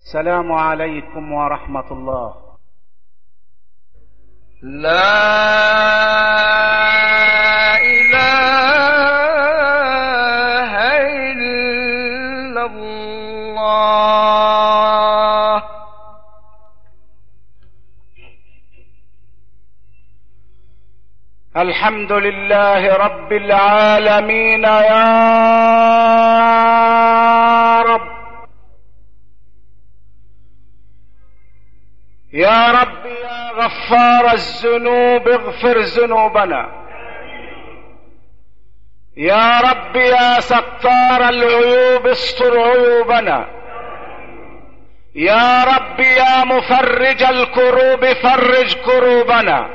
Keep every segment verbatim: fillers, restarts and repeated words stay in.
السلام عليكم ورحمة الله. لا إله إلا الله. الحمد لله رب العالمين يا رب، يا رب يا غفار الذنوب اغفر ذنوبنا، يا رب يا ستار العيوب استر عيوبنا، يا رب يا مفرج الكروب فرج كروبنا،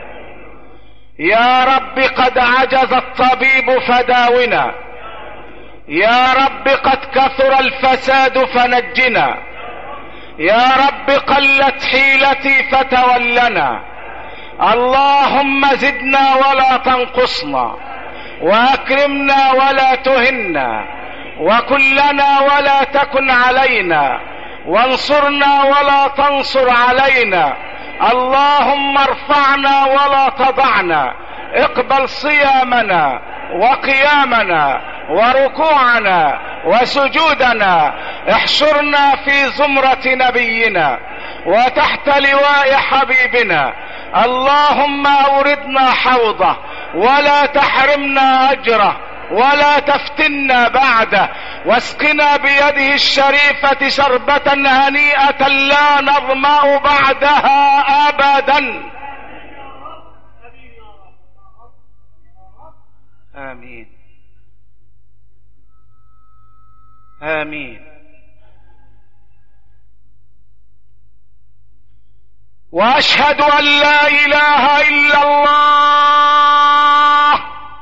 يا رب قد عجز الطبيب فداونا، يا رب قد كثر الفساد فنجنا، يا رب قلت حيلتي فتولنا. اللهم زدنا ولا تنقصنا، واكرمنا ولا تهنا، وكلنا ولا تكن علينا، وانصرنا ولا تنصر علينا. اللهم ارفعنا ولا تضعنا، اقبل صيامنا وقيامنا وركوعنا وسجودنا، احشرنا في زمرة نبينا وتحت لواء حبيبنا. اللهم اوردنا حوضه ولا تحرمنا اجره ولا تفتنا بعده، واسقنا بيده الشريفة شربة هنيئة لا نظمأ بعدها ابدا. آمين آمين. وأشهد أن لا إله إلا الله.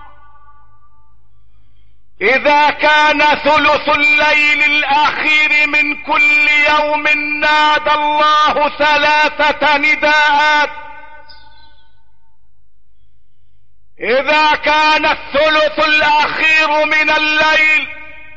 إذا كان ثلث الليل الأخير من كل يوم نادى الله ثلاثة نداءات. إذا كان الثلث الأخير من الليل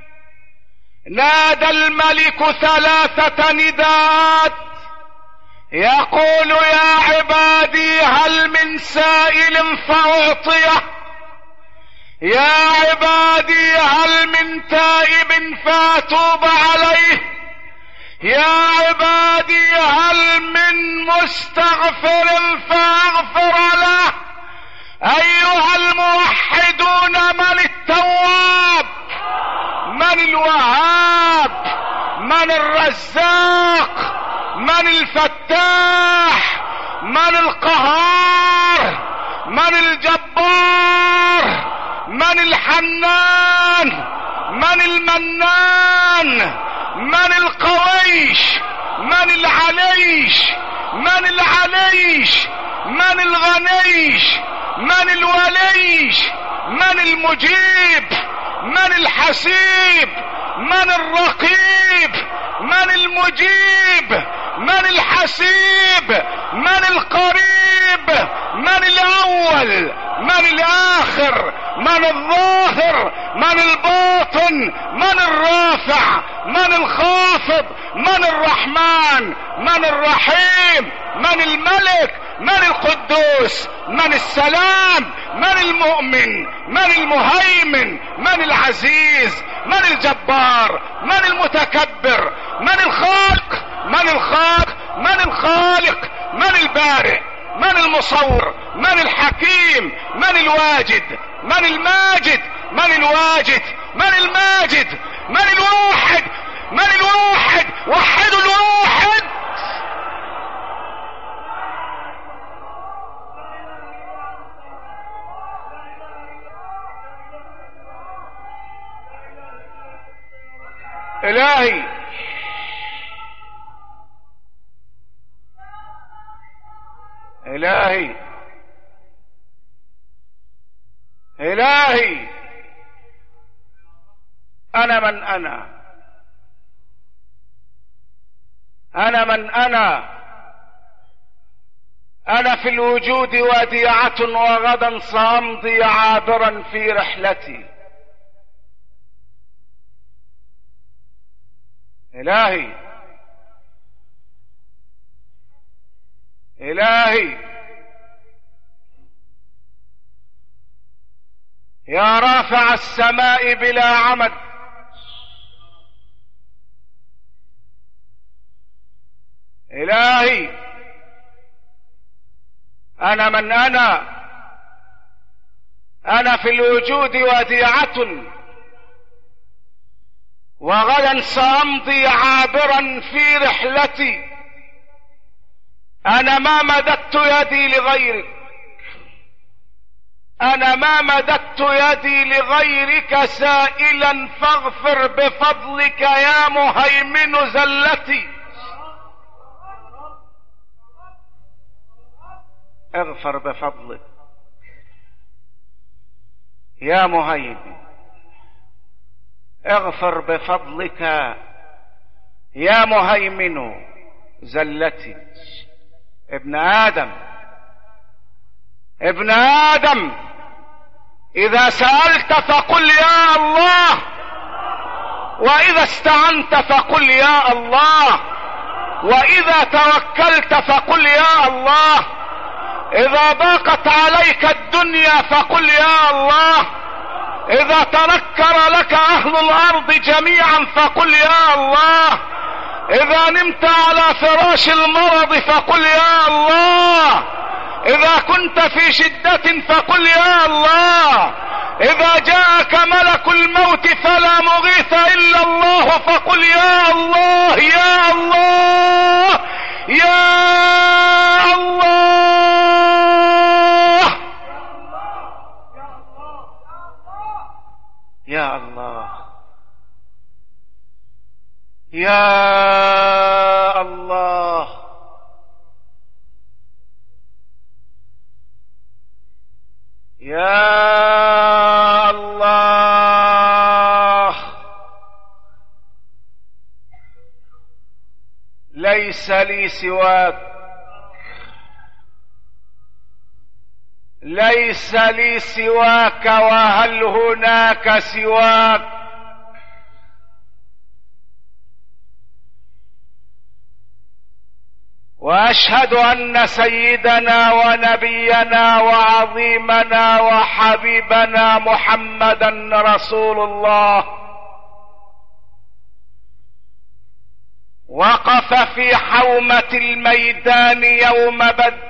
نادى الملك ثلاثة نداءات، يقول يا عبادي هل من سائل فأعطيه، يا عبادي هل من تائب فأتوب عليه، يا عبادي هل من مستغفر فأغفر له. أيها الموحدون، من التواب؟ من الوهاب؟ من الرزاق؟ من الفتاح؟ من القهار؟ من الجبار؟ من الحنان؟ من المنان؟ من القويش؟ من العليش؟ من العليش؟ من الغنيش؟ من الوليش؟ من المجيب؟ من الحسيب؟ من الرقيب؟ من المجيب؟ من الحسيب؟ من القريب؟ من الاول؟ من الاخر؟ من الظاهر؟ من الباطن؟ من الرافع؟ من الخافض؟ من الرحمن؟ من الرحيم؟ من الملك؟ من القدوس؟ من السلام؟ من المؤمن؟ من المهيمن؟ من العزيز؟ من الجبار؟ من المتكبر؟ من الخالق؟ من الخالق؟ من الخالق؟ من البارئ؟ من المصور؟ من الحكيم؟ من الواجد؟ من الماجد؟ من الواجد؟ من الماجد؟ من الواحد؟ من الواحد؟ وحدوا الواحد. إلهي إلهي إلهي أنا من أنا أنا من أنا أنا في الوجود وديعة وغدا سأمضي عابرا في رحلتي. إلهي إلهي يا رافع السماء بلا عمد، إلهي أنا من أنا أنا في الوجود وديعة، وغدا سأمضي عابرا في رحلتي. أنا ما مددت يدي لغيرك، أنا ما مددت يدي لغيرك سائلا فاغفر بفضلك يا مهيمن زلتي. اغفر بفضلك يا مهيمن، اغفر بفضلك يا مهيمن زلتي. ابن آدم ابن آدم إذا سألت فقل يا الله، وإذا استعنت فقل يا الله، وإذا توكلت فقل يا الله، إذا ضاقت عليك الدنيا فقل يا الله، إذا تنكر لك أهل الأرض جميعا فقل يا الله، إذا نمت على فراش المرض فقل يا الله، إذا كنت في شدة فقل يا الله، إذا جاءك ملك الموت فلا مغيث إلا الله فقل يا الله يا الله يا الله يا الله يا الله. يا الله ليس لي سواك، ليس لي سواك، وهل هناك سواك؟ واشهد ان سيدنا ونبينا وعظيمنا وحبيبنا محمدا رسول الله وقف في حومة الميدان يوم بدر،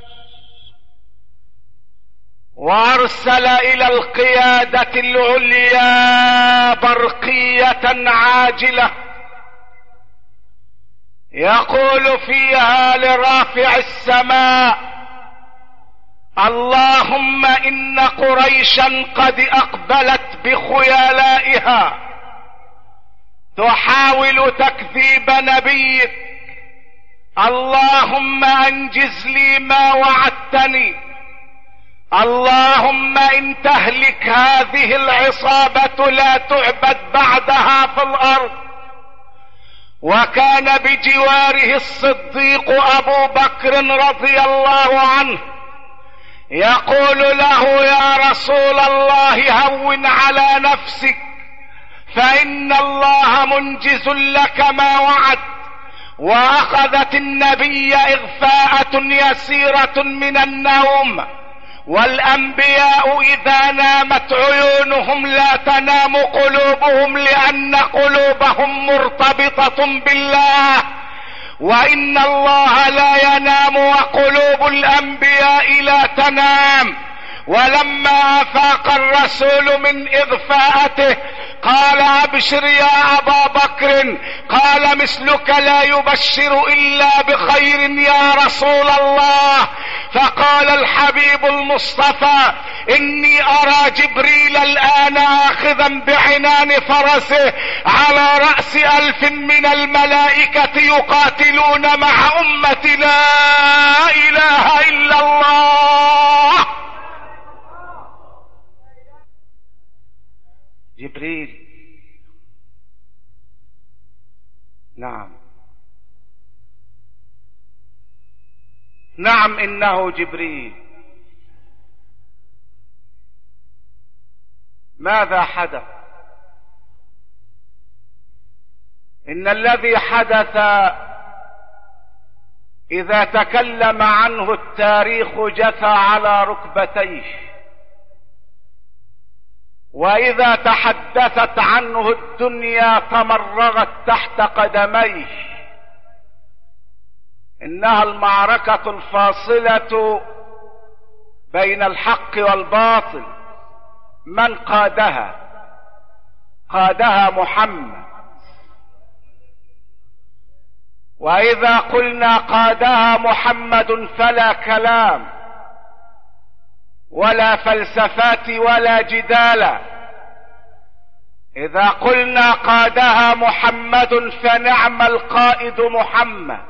وارسل الى القيادة العليا برقية عاجلة يقول فيها لرافع السماء: اللهم إن قريشا قد أقبلت بخيلائها تحاول تكذيب نبيك، اللهم أنجز لي ما وعدتني، اللهم إن تهلك هذه العصابة لا تعبد بعدها في الأرض. وكان بجواره الصديق أبو بكر رضي الله عنه يقول له: يا رسول الله هون على نفسك، فإن الله منجز لك ما وعد. وأخذت النبي إغفاءة يسيرة من النوم، والأنبياء إذا نامت عيونهم لا تنام قلوبهم، لأن قلوبهم مرتبطة بالله، وإن الله لا ينام وقلوب الأنبياء لا تنام. ولما أفاق الرسول من إغفاءته قال: أبشر يا أبا بكر. قال: مثلك لا يبشر إلا بخير يا رسول الله. فقال الحبيب المصطفى: إني أرى جبريل الآن آخذا بعنان فرسه على رأس ألف من الملائكة يقاتلون مع أمة لا إله إلا الله. جبريل، نعم نعم إنه جبريل. ماذا حدث؟ إن الذي حدث إذا تكلم عنه التاريخ جثى على ركبتيه، وإذا تحدثت عنه الدنيا تمرغت تحت قدميه. إنها المعركة الفاصلة بين الحق والباطل. من قادها؟ قادها محمد. وإذا قلنا قادها محمد فلا كلام ولا فلسفات ولا جدال. إذا قلنا قادها محمد فنعم القائد محمد.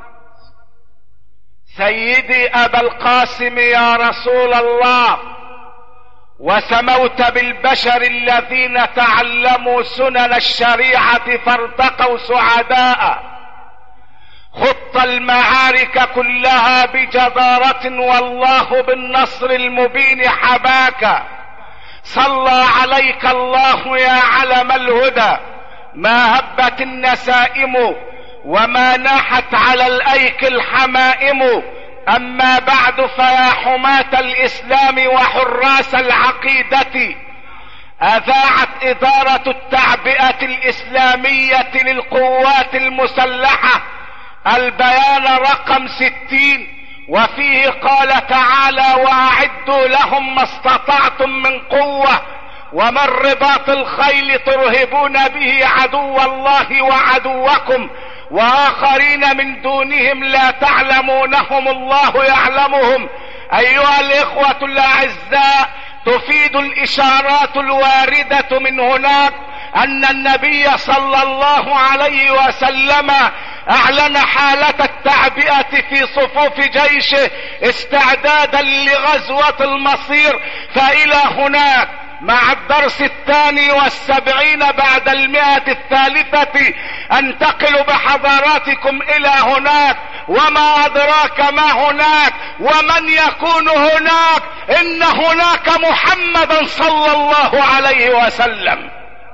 سيدي أبا القاسم يا رسول الله، وسموت بالبشر الذين تعلموا سنن الشريعة فارتقوا سعداء. خط المعارك كلها بجدارة، والله بالنصر المبين حباك. صلى عليك الله يا علم الهدى، ما هبت النسائم وما ناحت على الأيك الحمائم. أما بعد، فيا حماة الإسلام وحراس العقيدة، أذاعت إدارة التعبئة الإسلامية للقوات المسلحة البيان رقم ستين، وفيه قال تعالى: وأعدوا لهم ما استطعتم من قوة ومن رباط الخيل ترهبون به عدو الله وعدوكم وآخرين من دونهم لا تعلمونهم الله يعلمهم. أيها الإخوة الأعزاء، تفيد الإشارات الواردة من هناك أن النبي صلى الله عليه وسلم أعلن حالة التعبئة في صفوف جيشه استعدادا لغزوة المصير. فإلى هناك مع الدرس الثاني والسبعين بعد المئة الثالثة انتقل بحضراتكم إلى هناك. وما أدراك ما هناك ومن يكون هناك؟ إن هناك محمدا صلى الله عليه وسلم.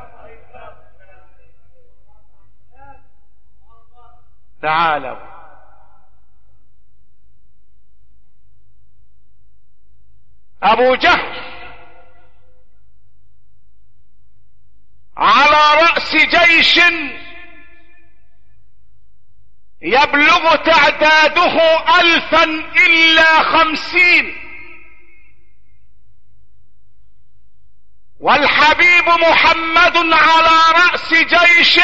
تعالوا أبو جهل على رأس جيش يبلغ تعداده ألفا إلا خمسين، والحبيب محمد على رأس جيش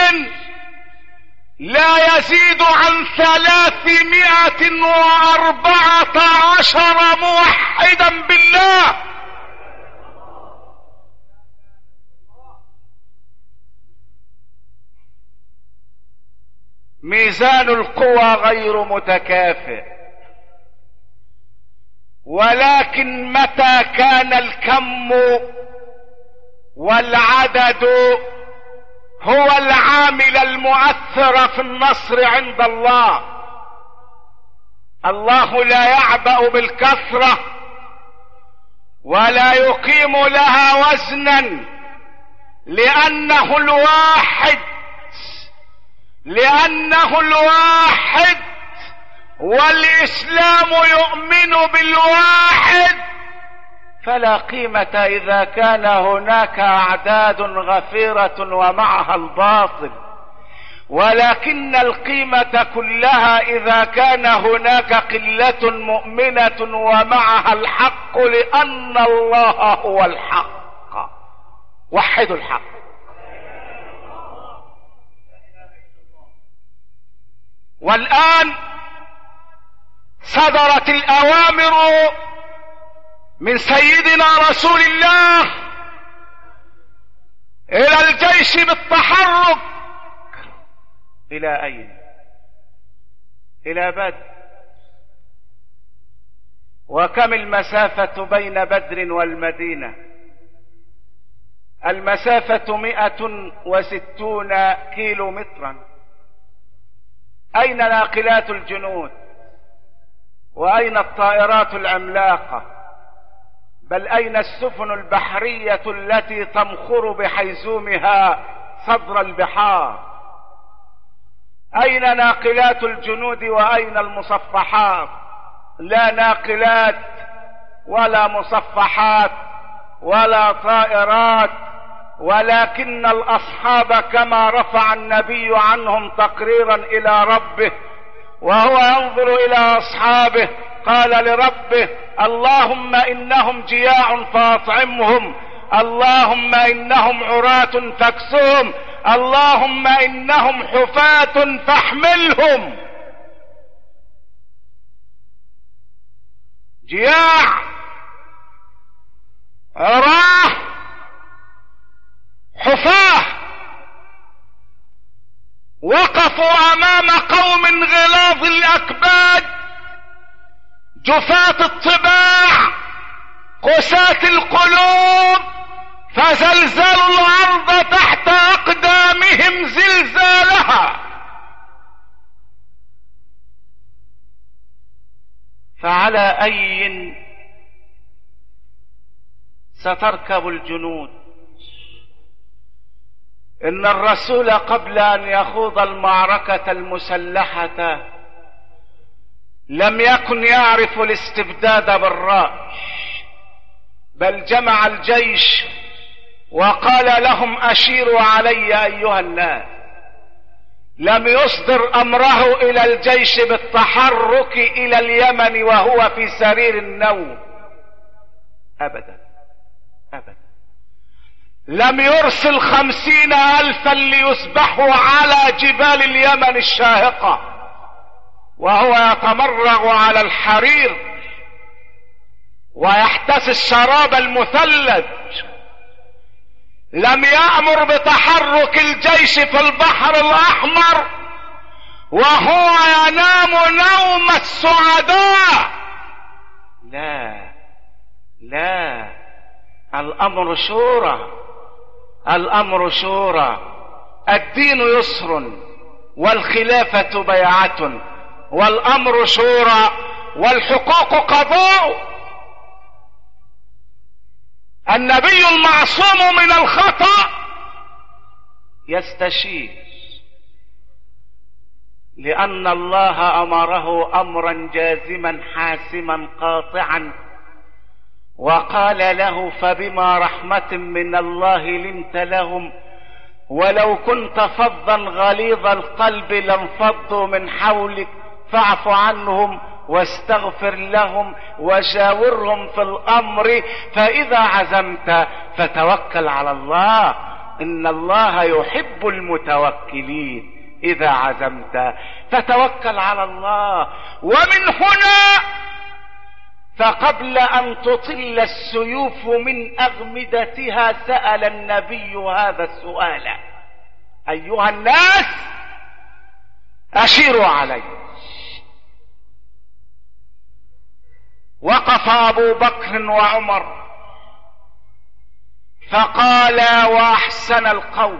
لا يزيد عن ثلاثمائة وأربعة عشر موحدا بالله. ميزان القوى غير متكافئ، ولكن متى كان الكم والعدد هو العامل المؤثر في النصر عند الله. الله لا يعبأ بالكثرة ولا يقيم لها وزنا، لأنه الواحد لأنه الواحد والإسلام يؤمن بالواحد. فلا قيمة إذا كان هناك أعداد غفيرة ومعها الباطل، ولكن القيمة كلها إذا كان هناك قلة مؤمنة ومعها الحق، لأن الله هو الحق. وحدوا الحق. والآن صدرت الأوامر من سيدنا رسول الله إلى الجيش بالتحرك. إلى أين؟ إلى بدر. وكم المسافة بين بدر والمدينة؟ المسافة مئة وستون كيلو مترا. أين ناقلات الجنود؟ وأين الطائرات العملاقة؟ بل أين السفن البحرية التي تمخر بحيزومها صدر البحار؟ أين ناقلات الجنود وأين المصفحات؟ لا ناقلات ولا مصفحات ولا طائرات، ولكن الأصحاب كما رفع النبي عنهم تقريرا إلى ربه وهو ينظر إلى أصحابه قال لربه: اللهم إنهم جياع فأطعمهم، اللهم إنهم عراة فاكسهم، اللهم إنهم حفاة فاحملهم. جياع، عراه، حفاه، وقفوا أمام قوم غلاظ الأكباد جفاة الطباع قساة القلوب، فزلزلوا الأرض تحت أقدامهم زلزالها. فعلى أي ستركب الجنود؟ إن الرسول قبل أن يخوض المعركة المسلحة لم يكن يعرف الاستبداد بالرأي، بل جمع الجيش وقال لهم: أشيروا علي أيها الناس. لم يصدر أمره إلى الجيش بالتحرك إلى اليمن وهو في سرير النوم، أبدا أبدا. لم يرسل خمسين ألفا ليسبحوا على جبال اليمن الشاهقة وهو يتمرغ على الحرير ويحتسي الشراب المثلج. لم يأمر بتحرك الجيش في البحر الأحمر وهو ينام نوم السعداء. لا لا، الأمر شورى، الأمر شورى. الدين يسر والخلافة بيعة، والأمر شورى والحقوق قضاء. النبي المعصوم من الخطأ يستشير، لأن الله أمره أمرا جازما حاسما قاطعا، وقال له: فبما رحمة من الله لنت لهم ولو كنت فظا غليظ القلب لانفضوا من حولك فاعف عنهم واستغفر لهم وشاورهم في الأمر فإذا عزمت فتوكل على الله، إن الله يحب المتوكلين. إذا عزمت فتوكل على الله. ومن هنا فقبل أن تطل السيوف من أغمدتها سأل النبي هذا السؤال: أيها الناس أشيروا علي. وقف أبو بكر وعمر فقالا وأحسن القول.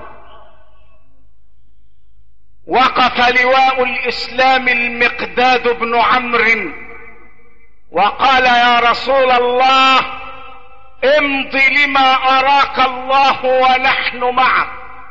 وقف لواء الإسلام المقداد بن عمرو وقال: يا رسول الله امض لما أراك الله ونحن معك،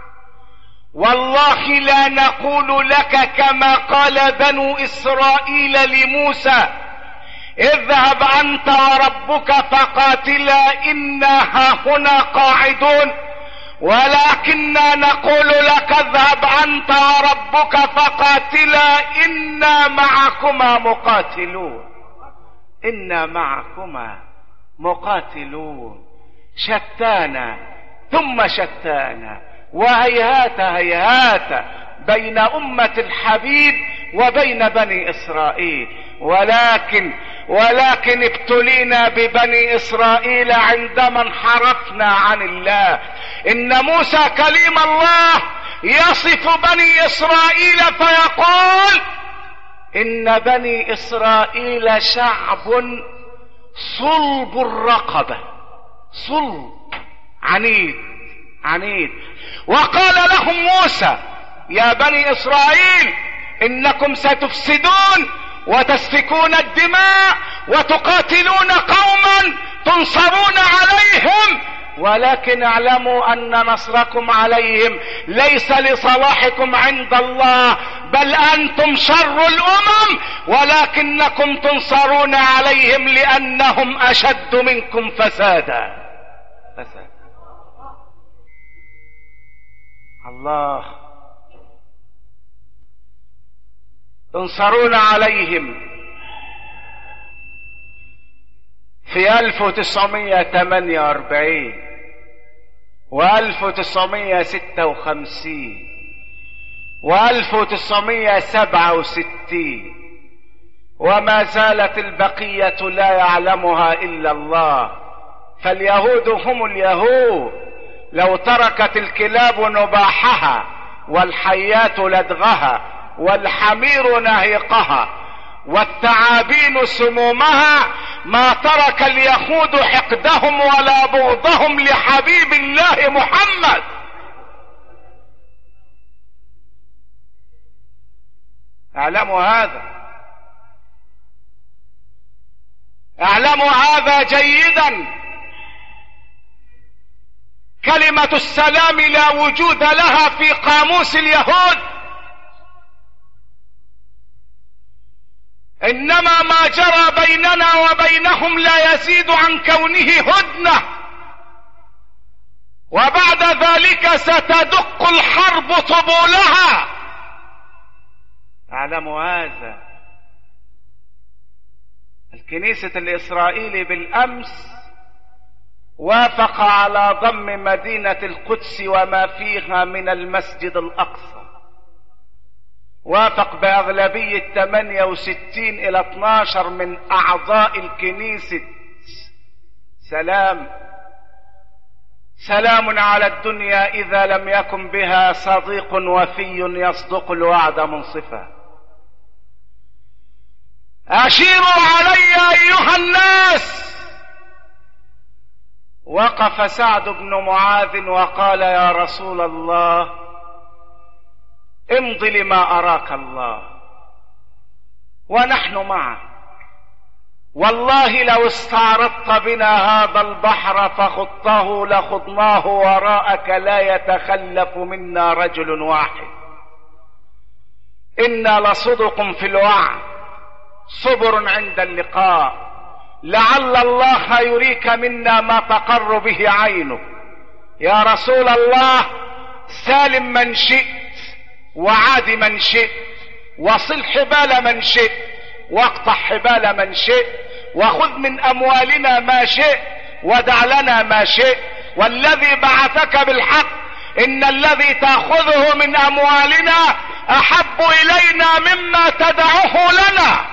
والله لا نقول لك كما قال بنو إسرائيل لموسى: اذهب أنت وربك فقاتلا إنا هاهنا قاعدون، ولكننا نقول لك اذهب أنت وربك فقاتلا إنا معكما مقاتلون. إنا معكما مقاتلون. شتانا ثم شتانا، وهيهات هيهات بين أمة الحبيب وبين بني إسرائيل. ولكن ولكن ابتلينا ببني إسرائيل عندما انحرفنا عن الله. إن موسى كليم الله يصف بني إسرائيل فيقول: إن بني إسرائيل شعب صلب الرقبة، صلب عنيد عنيد. وقال لهم موسى: يا بني إسرائيل إنكم ستفسدون وتسفكون الدماء وتقاتلون قوما تنصرون عليهم، ولكن اعلموا ان نصركم عليهم ليس لصلاحكم عند الله، بل انتم شر الامم، ولكنكم تنصرون عليهم لانهم اشد منكم فسادا. فساد. الله. تنصرون عليهم. في ألف وتسعمائة وثمانية وأربعين وألف وتسعمائة وستة وخمسين وألف وتسعمائة وسبعة وستين، وما زالت البقية لا يعلمها إلا الله. فاليهود هم اليهود، لو تركت الكلاب نباحها والحيات لدغها والحمير نهيقها والثعابين سمومها ما ترك اليهود حقدهم ولا بغضهم لحبيب الله محمد. اعلموا هذا، اعلموا هذا جيدا. كلمة السلام لا وجود لها في قاموس اليهود، انما ما جرى بيننا وبينهم لا يزيد عن كونه هدنة، وبعد ذلك ستدق الحرب طبولها. اعلموا هذا. الكنيسة الإسرائيلي بالأمس وافق على ضم مدينة القدس وما فيها من المسجد الأقصى، وافق بأغلبية ثمانية وستين إلى اثني عشر من أعضاء الكنيسة. سلام سلام على الدنيا إذا لم يكن بها صديق وفي يصدق الوعد منصفا. أشيروا علي أيها الناس. وقف سعد بن معاذ وقال يا رسول الله امض لما أراك الله ونحن معك، والله لو استعرضت بنا هذا البحر فخضته لخضناه وراءك لا يتخلف منا رجل واحد. إنا لصدق في الوعد صبر عند اللقاء، لعل الله يريك منا ما تقر به عينك. يا رسول الله سالم من شئت وعاد من شئت، وصل حبال من شئت واقطع حبال من شئت، وخذ من أموالنا ما شئت ودع لنا ما شئت، والذي بعثك بالحق إن الذي تأخذه من أموالنا أحب إلينا مما تدعه لنا.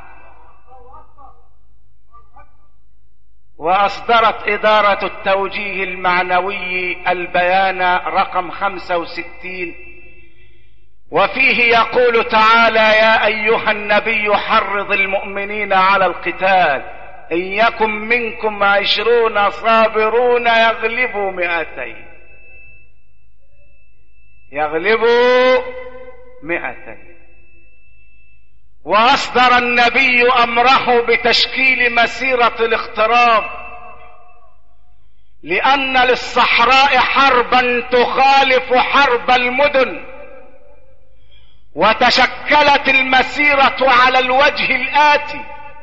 وأصدرت إدارة التوجيه المعنوي البيان رقم خمسة وستين، وفيه يقول تعالى يا أيها النبي حرض المؤمنين على القتال إن يكن منكم عشرون صابرون يغلبوا مئتين. يغلبوا مئتين. وأصدر النبي أمره بتشكيل مسيرة الاغتراب، لأن للصحراء حربا تخالف حرب المدن. وتشكلت المسيرة على الوجه الآتي: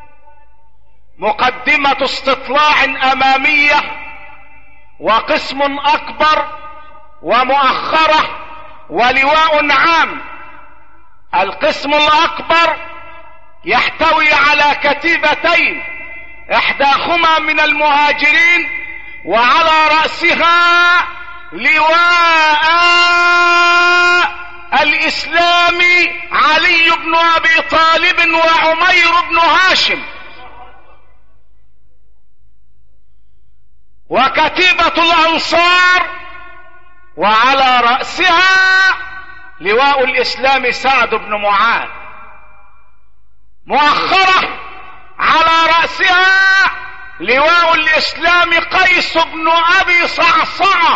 مقدمة استطلاع أمامية، وقسم أكبر، ومؤخرة، ولواء عام. القسم الأكبر يحتوي على كتيبتين، إحداهما من المهاجرين، وعلى رأسها لواء الإسلامي علي بن أبي طالب وعمير بن هاشم. وكتيبة الأنصار وعلى رأسها لواء الإسلام سعد بن معاذ. مؤخرة على رأسها لواء الإسلام قيس بن أبي صعصعة.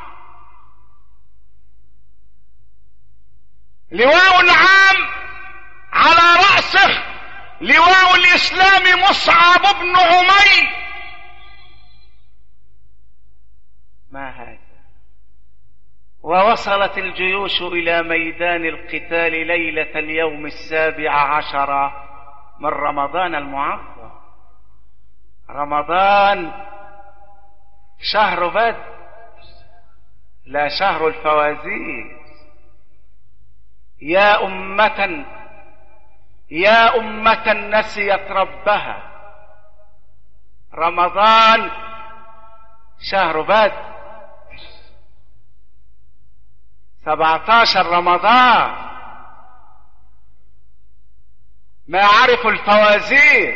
لواء عام على رأسه لواء الإسلام مصعب بن عمير. ووصلت الجيوش إلى ميدان القتال ليلة اليوم السابع عشر من رمضان المعظم. رمضان شهر بدر، لا شهر الفوازير. يا أمة يا أمة نسيت ربها، رمضان شهر بدر، سبعة عشر رمضان. ما عرفوا الفوازير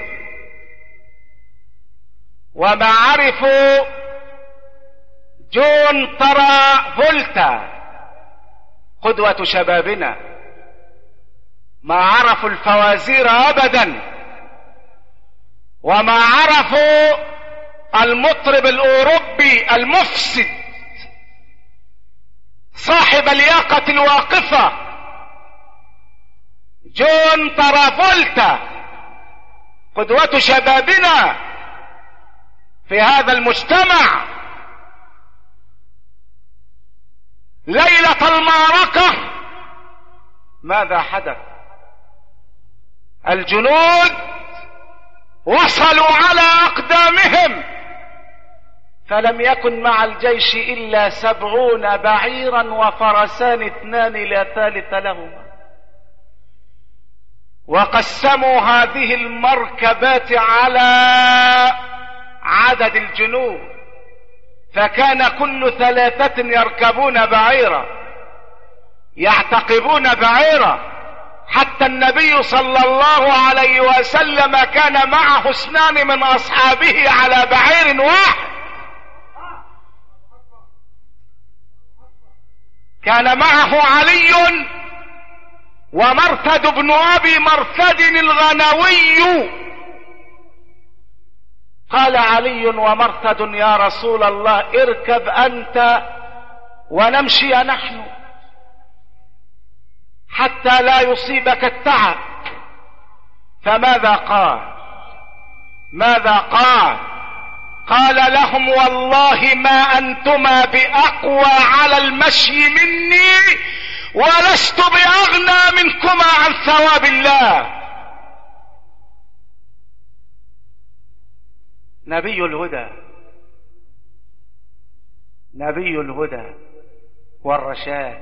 وما عرفوا جون ترافولتا قدوة شبابنا، ما عرفوا الفوازير أبدا، وما عرفوا المطرب الأوروبي المفسد صاحب اللياقة الواقفة جون ترافولتا قدوة شبابنا في هذا المجتمع. ليلة المعركة ماذا حدث؟ الجنود وصلوا على أقدامهم، فلم يكن مع الجيش إلا سبعون بعيرا وفرسان اثنان لا ثالث لهما، وقسموا هذه المركبات على عدد الجنود، فكان كل ثلاثة يركبون بعيرا يعتقبون بعيرا، حتى النبي صلى الله عليه وسلم كان معه اثنان من أصحابه على بعير واحد، كان معه علي ومرثد بن أبي مرثد الغنوي. قال علي ومرثد: يا رسول الله اركب أنت ونمشي نحن حتى لا يصيبك التعب. فماذا قال؟ ماذا قال؟ قال لهم: والله ما أنتما بأقوى على المشي مني، ولست بأغنى منكما عن ثواب الله. نبي الهدى، نبي الهدى والرشاد،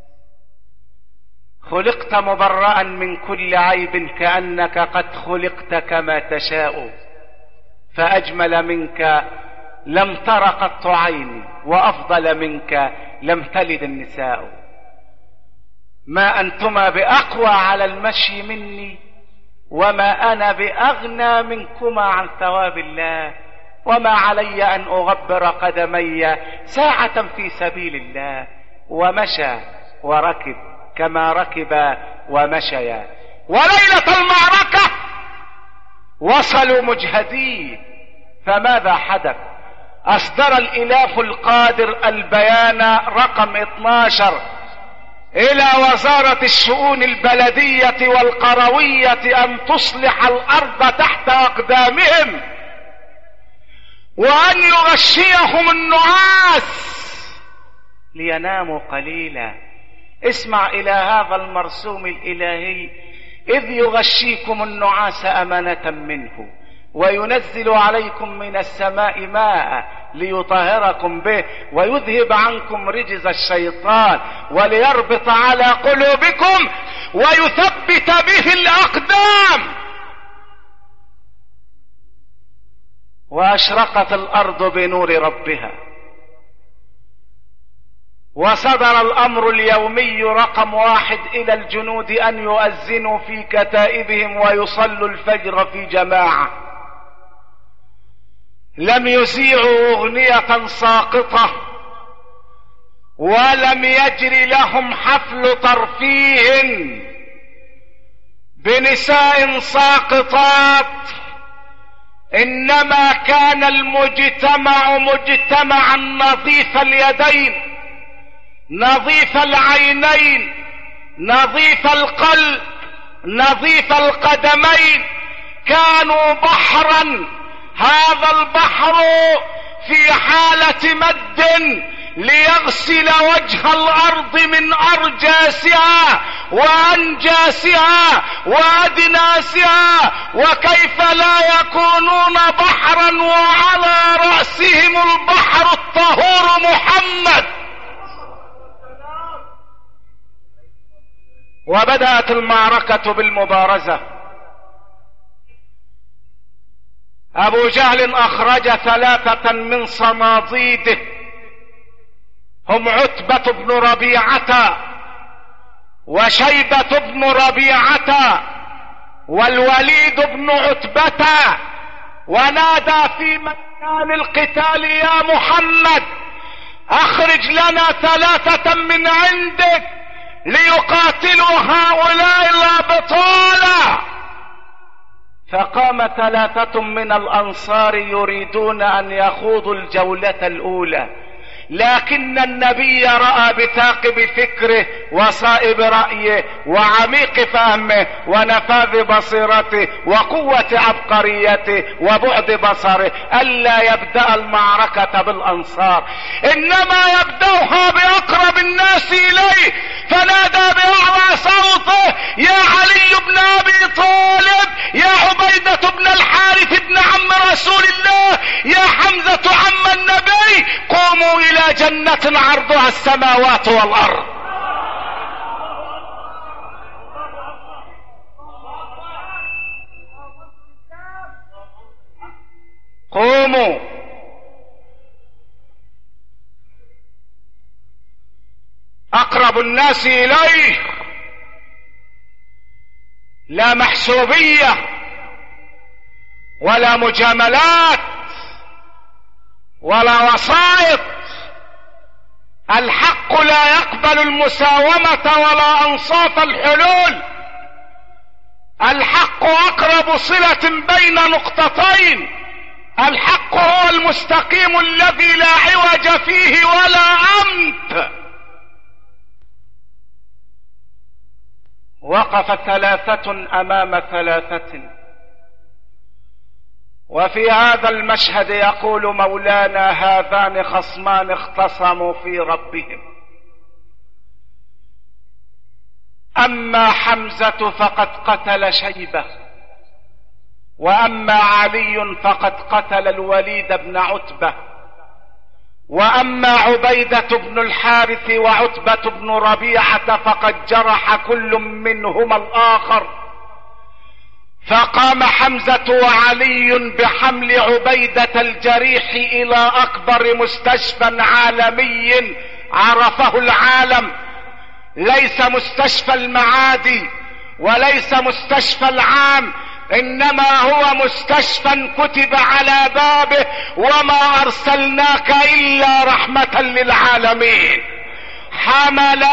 خلقت مبرأ من كل عيب كأنك قد خلقت كما تشاء، فأجمل منك لم تر قط عيني، وأفضل منك لم تلد النساء. ما أنتما بأقوى على المشي مني، وما أنا بأغنى منكما عن ثواب الله، وما علي أن أغبر قدمي ساعة في سبيل الله. ومشى وركب كما ركب ومشيا. وليلة المعركة وصلوا مجهدين، فماذا حدث؟ أصدر الإله القادر البيان رقم اثناشر إلى وزارة الشؤون البلدية والقروية أن تصلح الأرض تحت أقدامهم، وأن يغشيهم النعاس ليناموا قليلا. اسمع إلى هذا المرسوم الإلهي: إذ يغشيكم النعاس أمانة منه، وينزل عليكم من السماء ماء ليطهركم به، ويذهب عنكم رجز الشيطان، وليربط على قلوبكم ويثبت به الأقدام. وأشرقت الأرض بنور ربها، وصدر الأمر اليومي رقم واحد إلى الجنود أن يؤذنوا في كتائبهم ويصلوا الفجر في جماعة. لم يذيعوا أغنية ساقطة، ولم يجري لهم حفل ترفيه بنساء ساقطات، إنما كان المجتمع مجتمعا نظيف اليدين، نظيف العينين، نظيف القلب، نظيف القدمين. كانوا بحرا، هذا البحر في حالة مد ليغسل وجه الارض من ارجاسها وانجاسها وادناسها، وكيف لا يكونون بحرا وعلى رأسهم البحر الطهور محمد. وبدأت المعركة بالمبارزة. ابو جهل اخرج ثلاثة من صناديده، هم عتبة بن ربيعة وشيبة بن ربيعة والوليد بن عتبة، ونادى في مكان القتال: يا محمد اخرج لنا ثلاثة من عندك ليقاتلوا هؤلاء الابطال. فقام ثلاثة من الانصار يريدون ان يخوضوا الجولة الاولى، لكن النبي رأى بثاقب فكره وصائب رأيه وعميق فهمه ونفاذ بصيرته وقوة عبقريته وبعد بصره ألا يبدأ المعركة بالأنصار، إنما يبدأها بأقرب الناس إليه، فنادى بأعلى صوته: يا علي بن أبي طالب، يا عبيدة بن الحارث بن عم رسول الله، يا حمزة عم النبي، قوموا إلى جنة عرضها السماوات والأرض. قوموا. أقرب الناس إليه، لا محسوبية ولا مجاملات ولا وسائط. الحق لا يقبل المساومة ولا أنصاف الحلول. الحق أقرب صلة بين نقطتين. الحق هو المستقيم الذي لا عوج فيه ولا أمت. وقف ثلاثة أمام ثلاثة، وفي هذا المشهد يقول مولانا: هذان خصمان اختصموا في ربهم، أما حمزة فقد قتل شيبة، وأما علي فقد قتل الوليد بن عتبة، وأما عبيدة بن الحارث وعتبة بن ربيعة فقد جرح كل منهما الآخر. فقام حمزة وعلي بحمل عبيدة الجريح إلى أكبر مستشفى عالمي عرفه العالم، ليس مستشفى المعادي وليس مستشفى العام، إنما هو مستشفى كتب على بابه: وما أرسلناك إلا رحمة للعالمين. حملا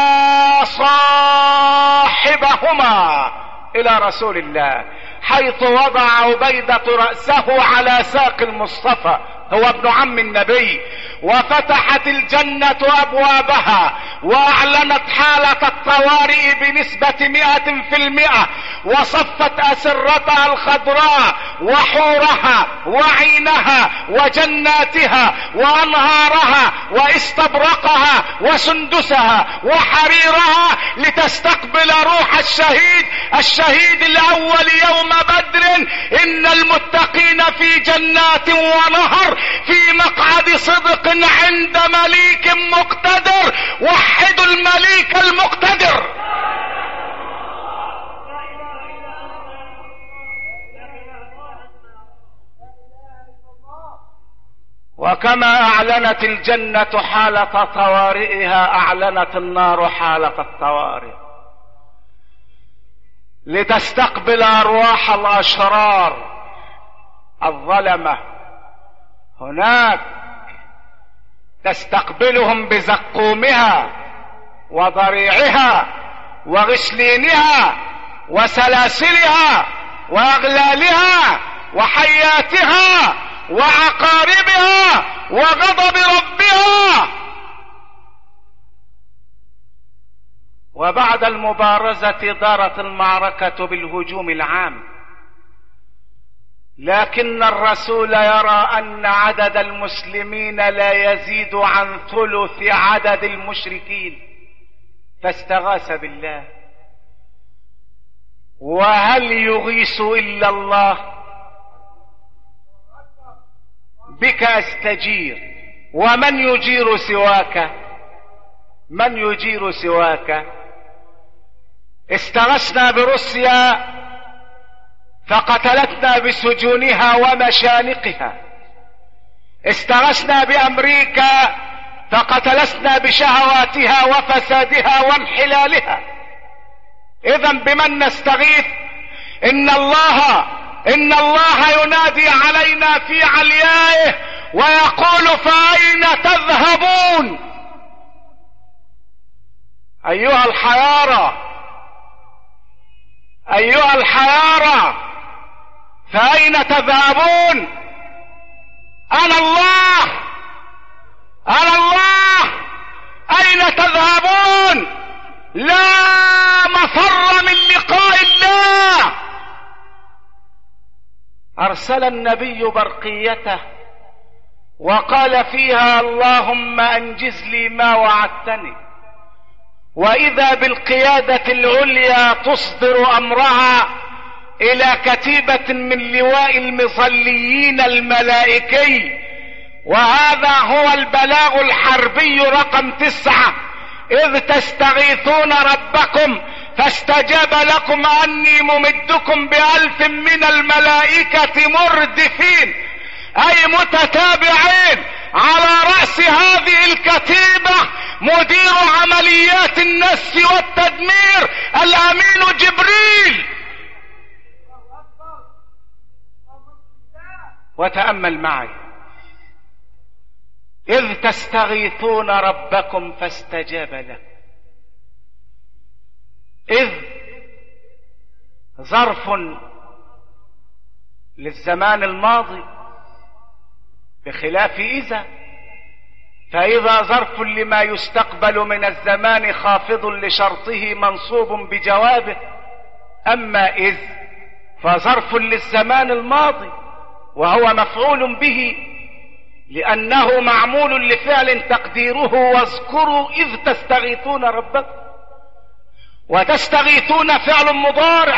صاحبهما إلى رسول الله، حيث وضع عبيدة رأسه على ساق المصطفى، هو ابن عم النبي. وفتحت الجنة أبوابها وأعلنت حالة الطوارئ بنسبة مئة في المئة، وصفت أسرتها الخضراء وحورها وعينها وجناتها وأنهارها واستبرقها وسندسها وحريرها لتستقبل روح الشهيد، الشهيد الأول يوم بدر. إن المتقين في جنات ونهر في مقعد صدق عند مليك مقتدر. وحدوا المليك المقتدر. وكما أعلنت الجنة حالة طوارئها أعلنت النار حالة الطوارئ، لتستقبل أرواح الأشرار الظلمة هناك، تستقبلهم بزقومها وضريعها وغسلينها وسلاسلها وأغلالها وحياتها وعقاربها وغضب ربها. وبعد المبارزة دارت المعركة بالهجوم العام، لكن الرسول يرى ان عدد المسلمين لا يزيد عن ثلث عدد المشركين، فاستغاث بالله. وهل يغيث الا الله؟ بك استجير، ومن يجير سواك؟ من يجير سواك؟ استغثنا بروسيا فقتلتنا بسجونها ومشانقها، استغثنا بامريكا فقتلتنا بشهواتها وفسادها وانحلالها. اذا بمن نستغيث؟ ان الله ان الله ينادي علينا في عليائه ويقول فأين تذهبون ايها الحيارى، ايها الحيارى فأين تذهبون؟ انا الله، انا الله، اين تذهبون؟ لا مفر من لقاء الله. ارسل النبي برقيته وقال فيها اللهم انجز لي ما وعدتني، واذا بالقيادة العليا تصدر امرها الى كتيبة من لواء المصليين الملائكي، وهذا هو البلاغ الحربي رقم تسعة: اذ تستغيثون ربكم فاستجاب لكم اني ممدكم بألف من الملائكة مردفين، اي متتابعين. على رأس هذه الكتيبة مدير عمليات النس والتدمير الامين جبريل. وتأمل معي: اذ تستغيثون ربكم فاستجاب لكم. اذ ظرف للزمان الماضي بخلاف اذا، فاذا ظرف لما يستقبل من الزمان خافض لشرطه منصوب بجوابه، اما اذ فظرف للزمان الماضي وهو مفعول به لانه معمول لفعل تقديره واذكروا اذ تستغيثون ربكم. وتستغيثون فعل مضارع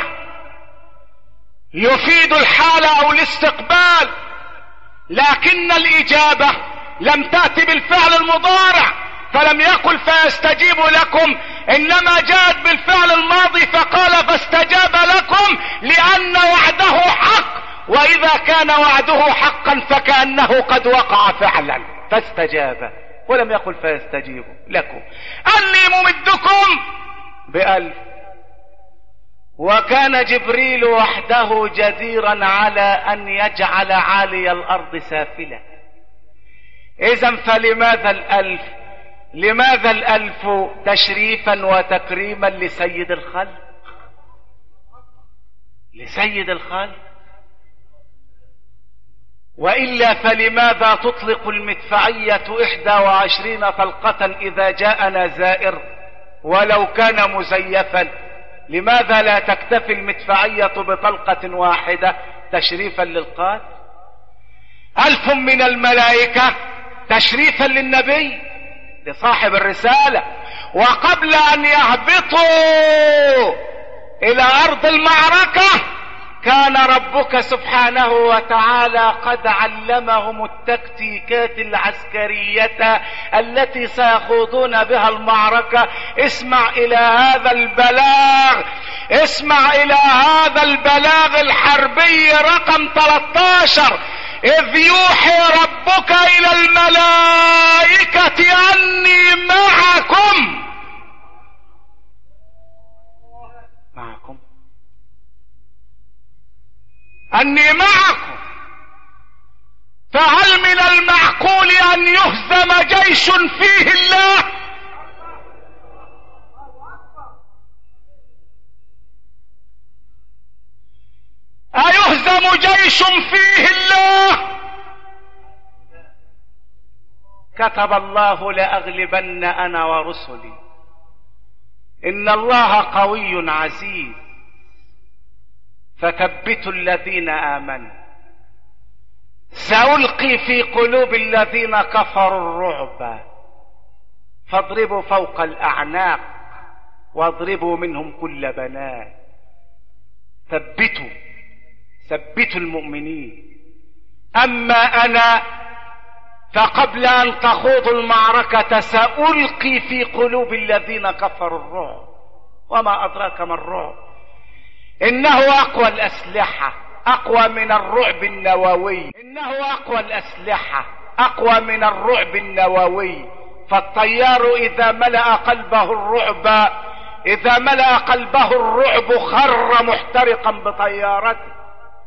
يفيد الحال او الاستقبال، لكن الاجابة لم تأتي بالفعل المضارع، فلم يقل فيستجيب لكم، انما جاءت بالفعل الماضي فقال فاستجاب لكم لان وعده حق، واذا كان وعده حقا فكأنه قد وقع فعلا، فاستجاب ولم يقل فيستجيب لكم. اني ممدكم بألف. وكان جبريل وحده جديرا على ان يجعل عالي الارض سافلة. اذا فلماذا الالف؟ لماذا الالف؟ تشريفا وتكريما لسيد الخلق، لسيد الخلق. وإلا فلماذا تطلق المدفعية إحدى وعشرين طلقة إذا جاءنا زائر ولو كان مزيفا؟ لماذا لا تكتفي المدفعية بطلقة واحدة تشريفا للقاتل؟ ألف من الملائكة تشريفا للنبي لصاحب الرسالة. وقبل أن يهبطوا إلى أرض المعركة كان ربك سبحانه وتعالى قد علمهم التكتيكات العسكرية التي سيخوضون بها المعركة. اسمع إلى هذا البلاغ، اسمع إلى هذا البلاغ الحربي رقم ثلاثة عشر: إذ يوحي ربك إلى الملائكة أني معكم. معكم أني معكم. فهل من المعقول أن يهزم جيش فيه الله؟ أيهزم جيش فيه الله؟ كتب الله لأغلبن أنا ورسلي، إن الله قوي عزيز، فثبتوا الذين آمنوا سألقي في قلوب الذين كفروا الرعب فاضربوا فوق الأعناق واضربوا منهم كل بنان. ثبتوا ثبتوا المؤمنين. أما أنا فقبل أن تخوضوا المعركة سألقي في قلوب الذين كفروا الرعب. وما أدراك ما الرعب؟ إنه أقوى الأسلحة، أقوى من الرعب النووي. إنه أقوى الأسلحة، أقوى من الرعب النووي. فالطيار إذا ملأ قلبه الرعب إذا ملأ قلبه الرعب خر محترقا بطيارته.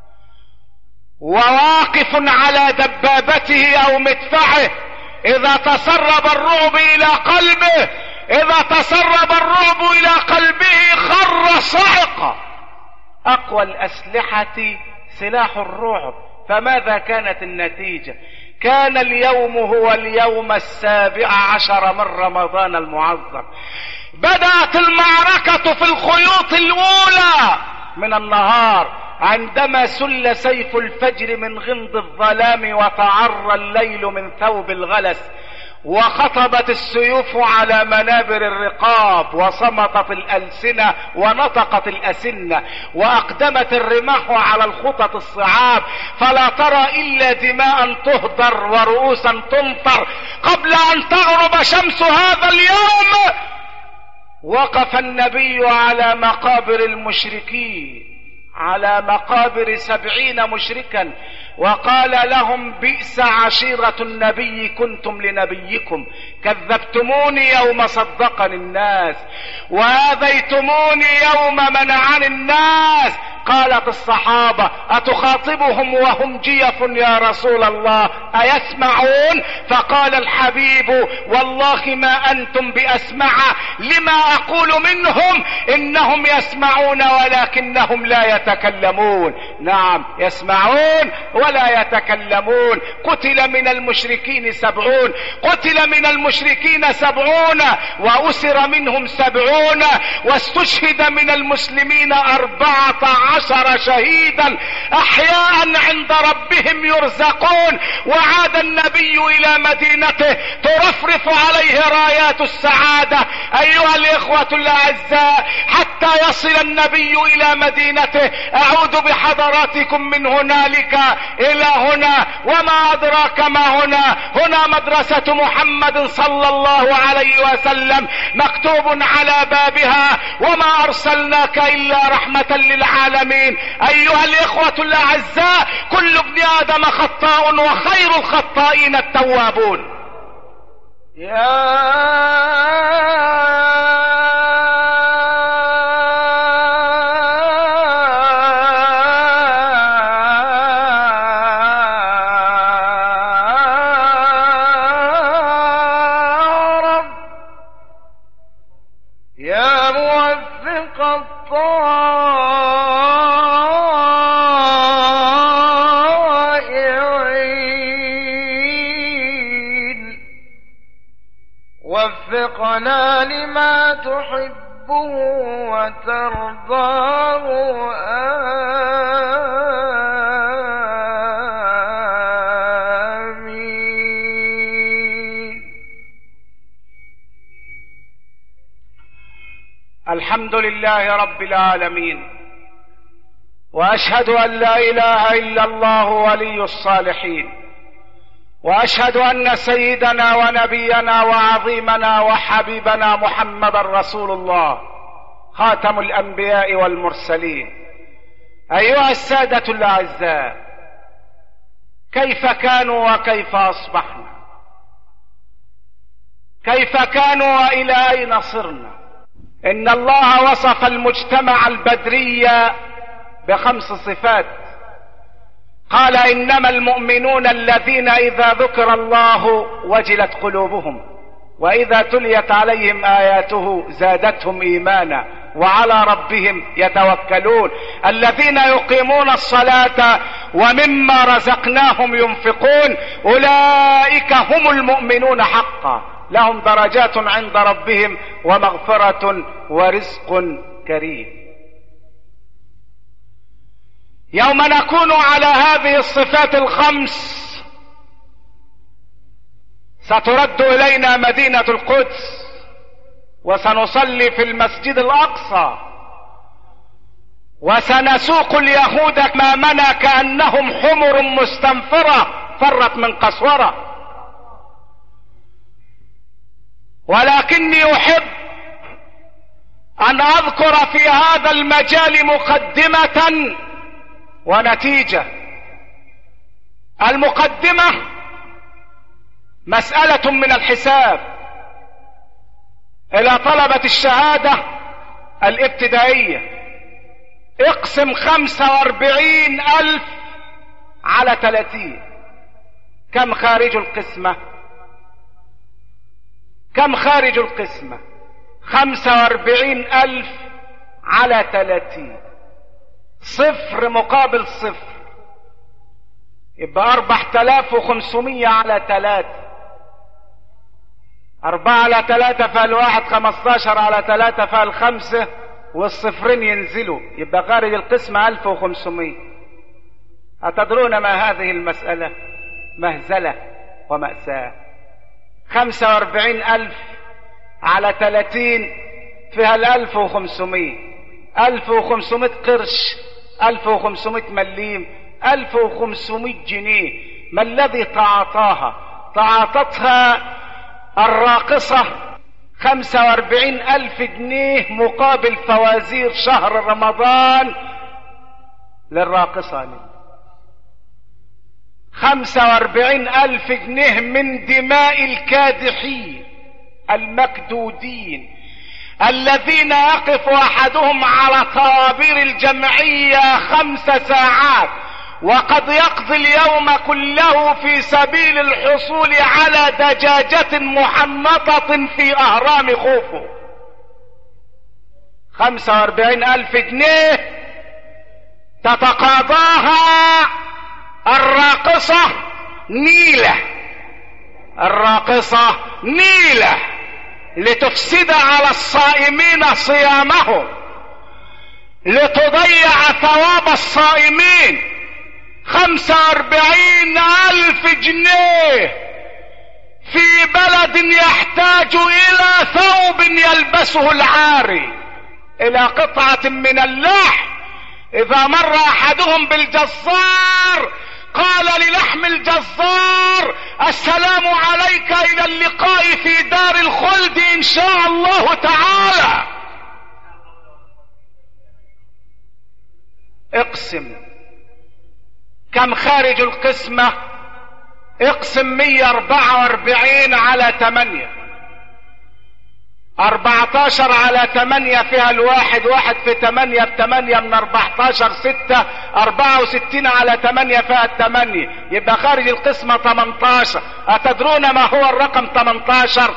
وواقف على دبابته أو مدفعه إذا تسرب الرعب إلى قلبه إذا تسرب الرعب إلى قلبه خر صعقا. أقوى الأسلحة سلاح الرعب. فماذا كانت النتيجة؟ كان اليوم هو اليوم السابع عشر من رمضان المعظم. بدأت المعركة في الخيوط الأولى من النهار عندما سل سيف الفجر من غمض الظلام وتعرى الليل من ثوب الغلس، وخطبت السيوف على منابر الرقاب، وصمتت الألسنة ونطقت الأسنة، وأقدمت الرماح على الخطط الصعاب، فلا ترى إلا دماء تهدر ورؤوسا تمطر. قبل أن تغرب شمس هذا اليوم وقف النبي على مقابر المشركين، على مقابر سبعين مشركا، وقال لهم: بئس عشيرة النبي كنتم لنبيكم، كذبتموني يوم صدقني الناس، وآذيتموني يوم منعني الناس. قالت الصحابة: أتخاطبهم وهم جيف يا رسول الله، أيسمعون؟ فقال الحبيب: والله ما أنتم بأسمع لما أقول منهم، إنهم يسمعون ولكنهم لا يتكلمون. نعم يسمعون ولا يتكلمون. قتل من المشركين سبعون قتل من المشركين سبعون وأسر منهم سبعون، واستشهد من المسلمين أربعة عشر شهيدا أحياء عند ربهم يرزقون. وعاد النبي إلى مدينته ترفرف عليه رايات السعادة. أيها الإخوة الأعزاء، حتى يصل النبي إلى مدينته أعود بحضراتكم من هنالك إلى هنا. وما أدراك ما هنا؟ هنا مدرسة محمد صلى الله عليه وسلم، مكتوب على بابها: وما أرسلناك إلا رحمة للعالمين. أيها الإخوة الأعزاء، كل ابن آدم خطاء وخير الخطائين التوابون. يا وفقنا لما تحبه وترضاه، آمين. الحمد لله رب العالمين، وأشهد أن لا إله إلا الله ولي الصالحين، وأشهد أن سيدنا ونبينا وعظيمنا وحبيبنا محمد رسول الله، خاتم الأنبياء والمرسلين. أيها السادة الأعزاء، كيف كانوا وكيف أصبحنا؟ كيف كانوا وإلى أين صرنا؟ إن الله وصف المجتمع البدري بخمس صفات. قال: إنما المؤمنون الذين إذا ذكر الله وجلت قلوبهم وإذا تليت عليهم آياته زادتهم إيمانا وعلى ربهم يتوكلون، الذين يقيمون الصلاة ومما رزقناهم ينفقون، أولئك هم المؤمنون حقا، لهم درجات عند ربهم ومغفرة ورزق كريم. يوم نكون على هذه الصفات الخمس سترد إلينا مدينة القدس وسنصلي في المسجد الأقصى وسنسوق اليهود أمامنا كأنهم حمر مستنفرة فرت من قسورة. ولكني أحب أن أذكر في هذا المجال مقدمة ونتيجة. المقدمة مسألة من الحساب إلى طلبة الشهادة الابتدائية. اقسم خمسة واربعين ألف على ثلاثين، كم خارج القسمة؟ كم خارج القسمة؟ خمسة واربعين ألف على ثلاثين، صفر مقابل صفر، يبقى أربعة آلاف وخمسمية على ثلاثة. أربعة على ثلاثة فالواحد خمستاشر على ثلاثة فالخمسة والصفرين ينزلوا، يبقى خارج القسمة ألف وخمسمية. أتدرون ما هذه المسألة؟ مهزلة ومأساة. خمسة واربعين ألف على ثلاثين فيها الألف وخمسمية، ألف وخمسمية قرش، ألف وخمسمية مليم، ألف وخمسمية جنيه. ما الذي تعاطاها؟ تعاطتها الراقصة خمسة واربعين ألف جنيه مقابل فوازير شهر رمضان للراقصة. خمسة واربعين ألف جنيه من دماء الكادحين المكدودين الذين يقف أحدهم على طوابير الجمعية خمس ساعات وقد يقضي اليوم كله في سبيل الحصول على دجاجة محنطة في أهرام خوفو. خمسة واربعين ألف جنيه تتقاضاها الراقصة نيلة، الراقصة نيلة لتفسد على الصائمين صيامهم، لتضيع ثواب الصائمين. خمسة واربعين ألف جنيه في بلد يحتاج إلى ثوب يلبسه العاري، إلى قطعة من اللحم. إذا مر أحدهم بالجزار قال للحم الجزار: السلام عليك، إلى اللقاء في دار الخلد إن شاء الله تعالى. اقسم كم خارج القسمة؟ اقسم مية واربعة واربعين على ثمانية، اربعتاشر على ثمانية فيها الواحد، واحد في ثمانية بثمانية من اربعتاشر ستة، اربعة وستين على ثمانية فيها الثمانية، يبقى خارج القسمة تمنتاشر. اتدرون ما هو الرقم تمنتاشر؟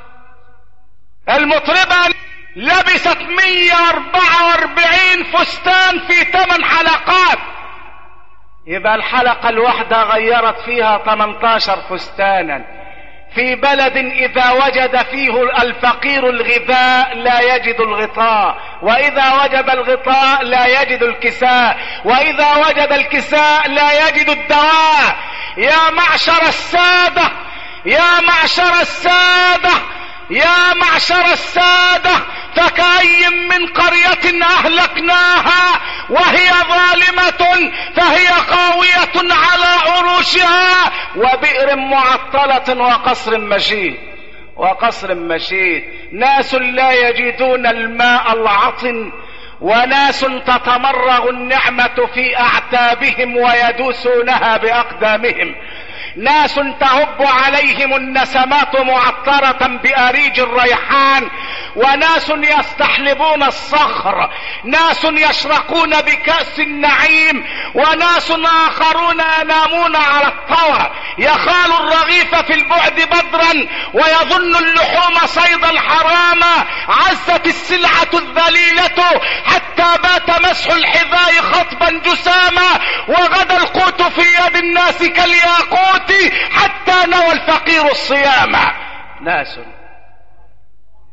المطربة لبست مية واربعة واربعين فستان في ثمان حلقات، يبقى الحلقة الواحدة غيرت فيها تمنتاشر فستانا. في بلد إذا وجد فيه الفقير الغذاء لا يجد الغطاء، وإذا وجد الغطاء لا يجد الكساء، وإذا وجد الكساء لا يجد الدواء. يا معشر السادة، يا معشر السادة، يا معشر السادة، فكأي من قرية أهلكناها وهي ظالمة فهي خاوية على عروشها وبئر معطلة وقصر مشيد وقصر مشيد. ناس لا يجدون الماء العطن، وناس تتمرغ النعمة في أعتابهم ويدوسونها بأقدامهم. ناس تهب عليهم النسمات معطرة بأريج الريحان، وناس يستحلبون الصخر، ناس يشرقون بكأس النعيم، وناس آخرون ينامون على الطوى. يخال الرغيف في البعد بدرا ويظن اللحوم صيدا حراما. عزت السلعة الذليلة حتى بات مسح الحذاء خطبا جساما، وغدا القوت في يد الناس كالياقوت حتى نوى الفقير الصيام. ناس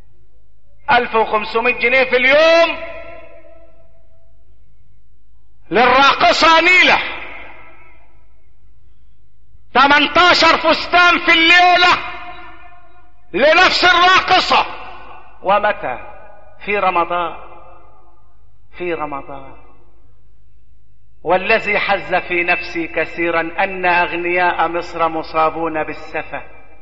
ألف وخمسمائة جنيه في اليوم للراقصة نيلة ثمانية عشر فستان في الليلة لنفس الراقصة. ومتى؟ في رمضان، في رمضان. والذي حز في نفسي كثيرا أن أغنياء مصر مصابون بالسفة.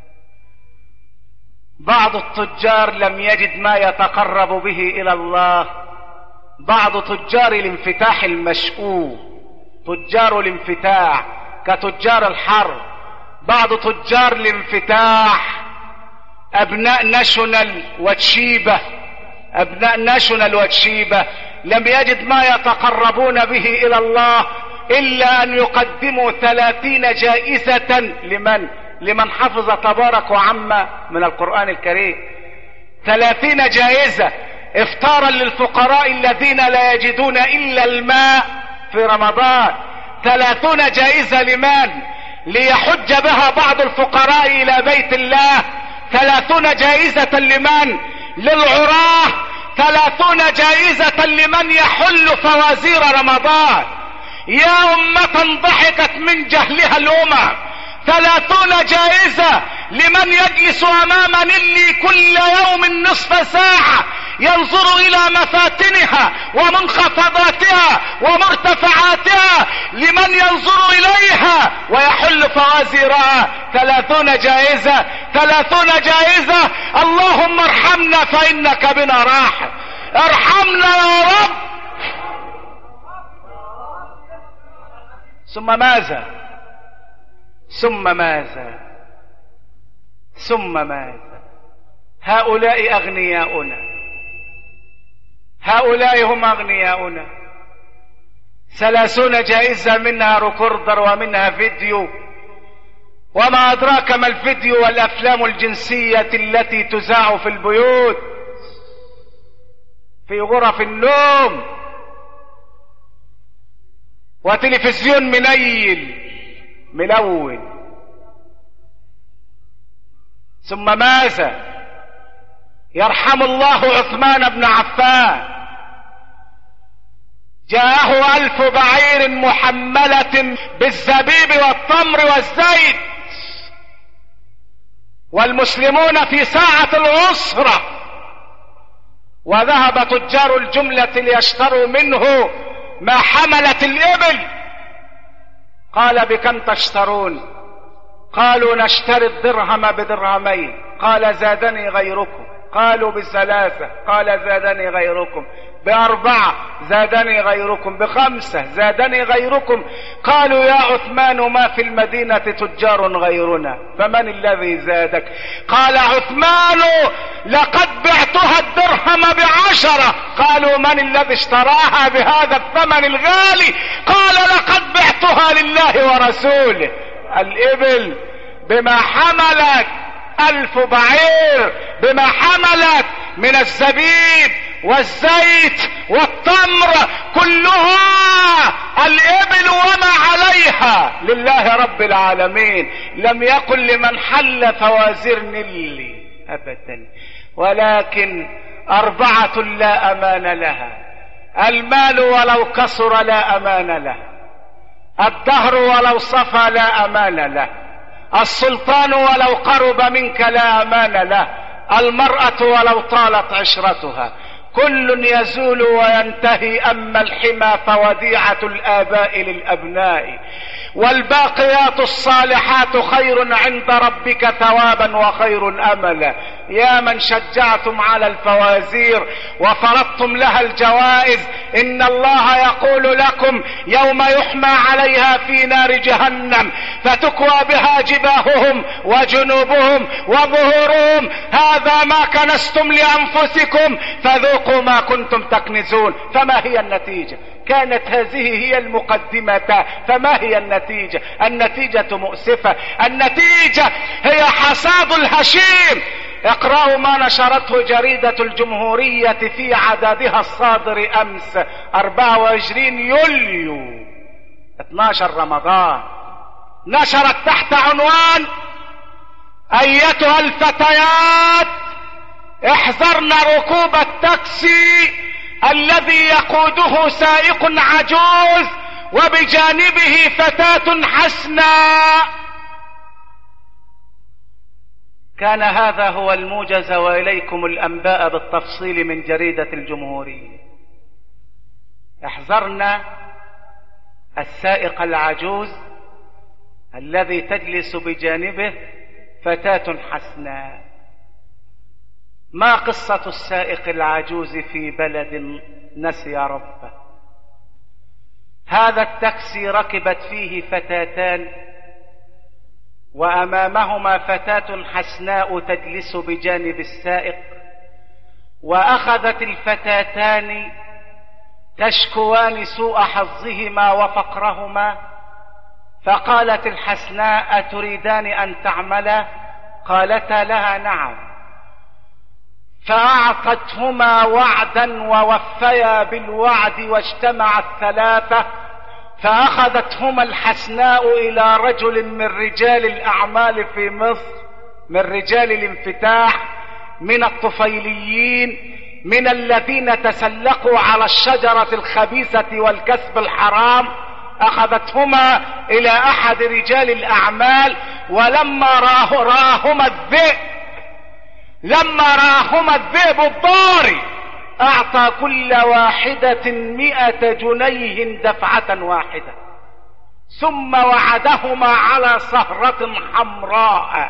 بعض التجار لم يجد ما يتقرب به إلى الله، بعض تجار الانفتاح المشؤوم، تجار الانفتاح كتجار الحرب، بعض تجار الانفتاح أبناء ناشونال وتشيبة، أبناء ناشونال وتشيبة لم يجد ما يتقربون به إلى الله إلا أن يقدموا ثلاثين جائزة لمن؟ لمن حفظ تبارك وعم من القرآن الكريم. ثلاثين جائزة افطارا للفقراء الذين لا يجدون إلا الماء في رمضان. ثلاثون جائزة لمن؟ ليحج بها بعض الفقراء إلى بيت الله. ثلاثون جائزة لمن؟ للعراة. ثلاثون جائزة لمن يحل فوازير رمضان. يا أمة ضحكت من جهلها الأمم. ثلاثون جائزة لمن يجلس أمام نيلي كل يوم نصف ساعة ينظر إلى مفاتنها ومنخفضاتها ومرتفعاتها، لمن ينظر إليها ويحل فوازيرها. ثلاثون جائزة، ثلاثون جائزة. اللهم ارحمنا فإنك بنا راحم، ارحمنا يا رب. ثم ماذا؟ ثم ماذا؟ ثم ماذا؟ هؤلاء أغنياؤنا، هؤلاء هم أغنياؤنا. ثلاثون جائزة، منها ريكوردر ومنها فيديو، وما أدراك ما الفيديو والأفلام الجنسية التي تذاع في البيوت في غرف النوم، وتلفزيون منيل ملون. ثم ماذا؟ يرحم الله عثمان بن عفان، جاءه ألف بعير محملة بالزبيب والتمر والزيت، والمسلمون في ساعة العسرة، وذهب تجار الجملة ليشتروا منه ما حملت الإبل. قال بكم تشترون؟ قالوا نشتري الدرهم بدرهمين. قال زادني غيركم. قالوا بثلاثة. قال زادني غيركم. بأربعة. زادني غيركم. بخمسة. زادني غيركم. قالوا يا عثمان ما في المدينة تجار غيرنا، فمن الذي زادك؟ قال عثمان لقد بعتها الدرهم بعشرة. قالوا من الذي اشتراها بهذا الثمن الغالي؟ قال لقد بعتها لله ورسوله. الإبل بما حملت، ألف بعير بما حملت من الزبيب والزيت والتمر، كلها الإبل وما عليها لله رب العالمين. لم يقل لمن حل فوازير نيلي أبدا، ولكن أربعة لا أمان لها: المال ولو كثر لا أمان له، الدهر ولو صفى لا أمان له، السلطان ولو قرب منك لا أمان له، المرأة ولو طالت عشرتها. كل يزول وينتهي، أما الحمى فوديعة الآباء للأبناء، والباقيات الصالحات خير عند ربك ثوابا وخير أملا. يا من شجعتم على الفوازير وفرضتم لها الجوائز، إن الله يقول لكم يوم يحمى عليها في نار جهنم فتكوى بها جباههم وجنوبهم وظهورهم، هذا ما كنستم لأنفسكم فذوقوا ما كنتم تكنزون. فما هي النتيجة؟ كانت هذه هي المقدمة، فما هي النتيجة؟ النتيجة مؤسفة. النتيجة هي حصاد الهشيم. اقرأوا ما نشرته جريدة الجمهورية في عددها الصادر أمس أربعة وعشرين يوليو اثني عشر رمضان، نشرت تحت عنوان: أيتها الفتيات احذرن ركوب التاكسي الذي يقوده سائق عجوز وبجانبه فتاة حسناء. كان هذا هو الموجز، وإليكم الأنباء بالتفصيل من جريدة الجمهورية. احذرنا السائق العجوز الذي تجلس بجانبه فتاة حسناء. ما قصة السائق العجوز في بلد نسي ربه؟ هذا التاكسي ركبت فيه فتاتان، وأمامهما فتاة حسناء تجلس بجانب السائق، وأخذت الفتاتان تشكوان سوء حظهما وفقرهما، فقالت الحسناء: أتريدان أن تعملا؟ قالتا لها: نعم. فأعطتهما وعدا ووفيا بالوعد، واجتمع الثلاثة، فأخذتهما الحسناء إلى رجل من رجال الأعمال في مصر، من رجال الانفتاح، من الطفيليين، من الذين تسلقوا على الشجرة الخبيثة والكسب الحرام. أخذتهما إلى أحد رجال الأعمال، ولما راه راهما الذئب لما راهما الذئب الضاري أعطى كل واحدة مئة جنيه دفعة واحدة، ثم وعدهما على سهرة حمراء،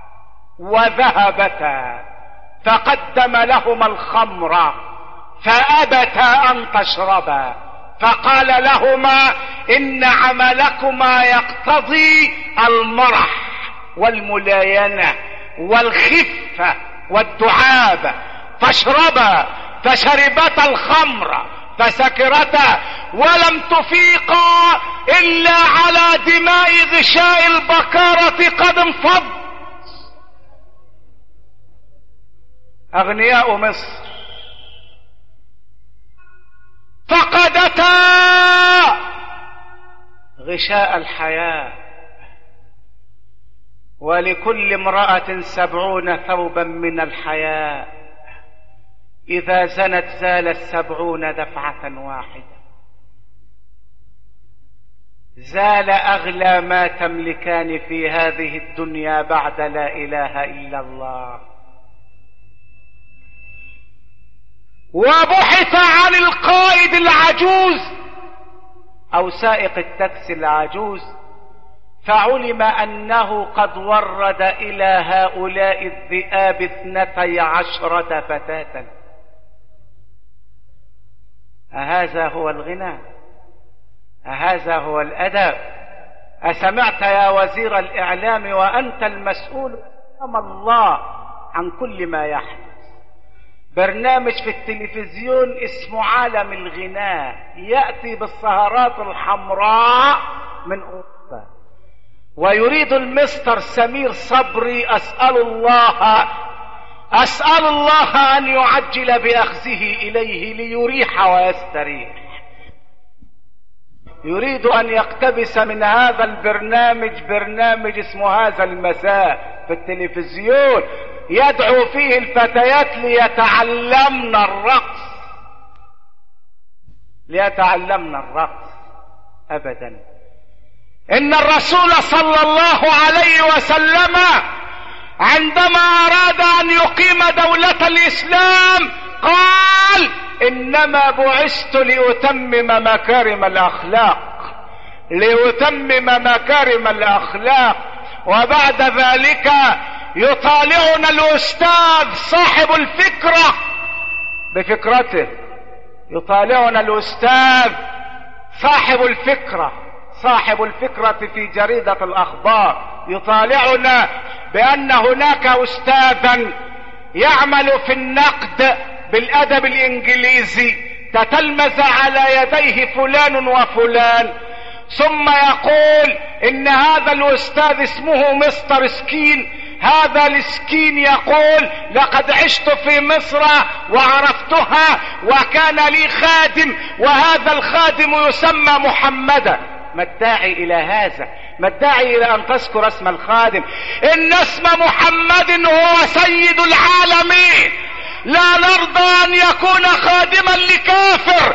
وذهبتا فقدم لهما الخمر فأبتا أن تشربا، فقال لهما: إن عملكما يقتضي المرح والملاينة والخفة والدعابة، فاشربا. فشربتا الخمر فسكرتا، ولم تفيقا إلا على دماء غشاء البكارة قد انفض. أغنياء مصر فقدتا غشاء الحياة، ولكل امرأة سبعون ثوبا من الحياء، إذا زنت زالت سبعون دفعة واحدة. زال أغلى ما تملكان في هذه الدنيا بعد لا إله إلا الله. وبحث عن القائد العجوز أو سائق التاكسي العجوز، فعلم أنه قد ورد إلى هؤلاء الذئاب اثنتي عشرة فتاة. أهذا هو الغنى؟ أهذا هو الأدب؟ أسمعت يا وزير الإعلام وأنت المسؤول أمام الله عن كل ما يحدث برنامج في التلفزيون اسمه عالم الغناء، يأتي بالسهرات الحمراء من أوروبا، ويريد المستر سمير صبري أسأل الله أسأل الله أن يعجل بأخذه إليه ليريح ويستريح. يريد أن يقتبس من هذا البرنامج برنامج اسمه هذا المساء في التلفزيون، يدعو فيه الفتيات ليتعلمن الرقص ليتعلمن الرقص أبدا. إن الرسول صلى الله عليه وسلم عندما أراد أن يقيم دولة الإسلام قال: إنما بعثت لأتمم مكارم الأخلاق لأتمم مكارم الأخلاق. وبعد ذلك يطالعنا الأستاذ صاحب الفكرة بفكرته، يطالعنا الأستاذ صاحب الفكرة صاحب الفكرة في جريدة الأخبار، يطالعنا بأن هناك أستاذا يعمل في النقد بالأدب الإنجليزي تتلمذ على يديه فلان وفلان، ثم يقول إن هذا الأستاذ اسمه مستر سكين. هذا السكين يقول: لقد عشت في مصر وعرفتها وكان لي خادم، وهذا الخادم يسمى محمدا. ما الداعي إلى هذا؟ ما الداعي إلى أن تذكر اسم الخادم؟ إن اسم محمد هو سيد العالمين، لا نرضى أن يكون خادما لكافر. إن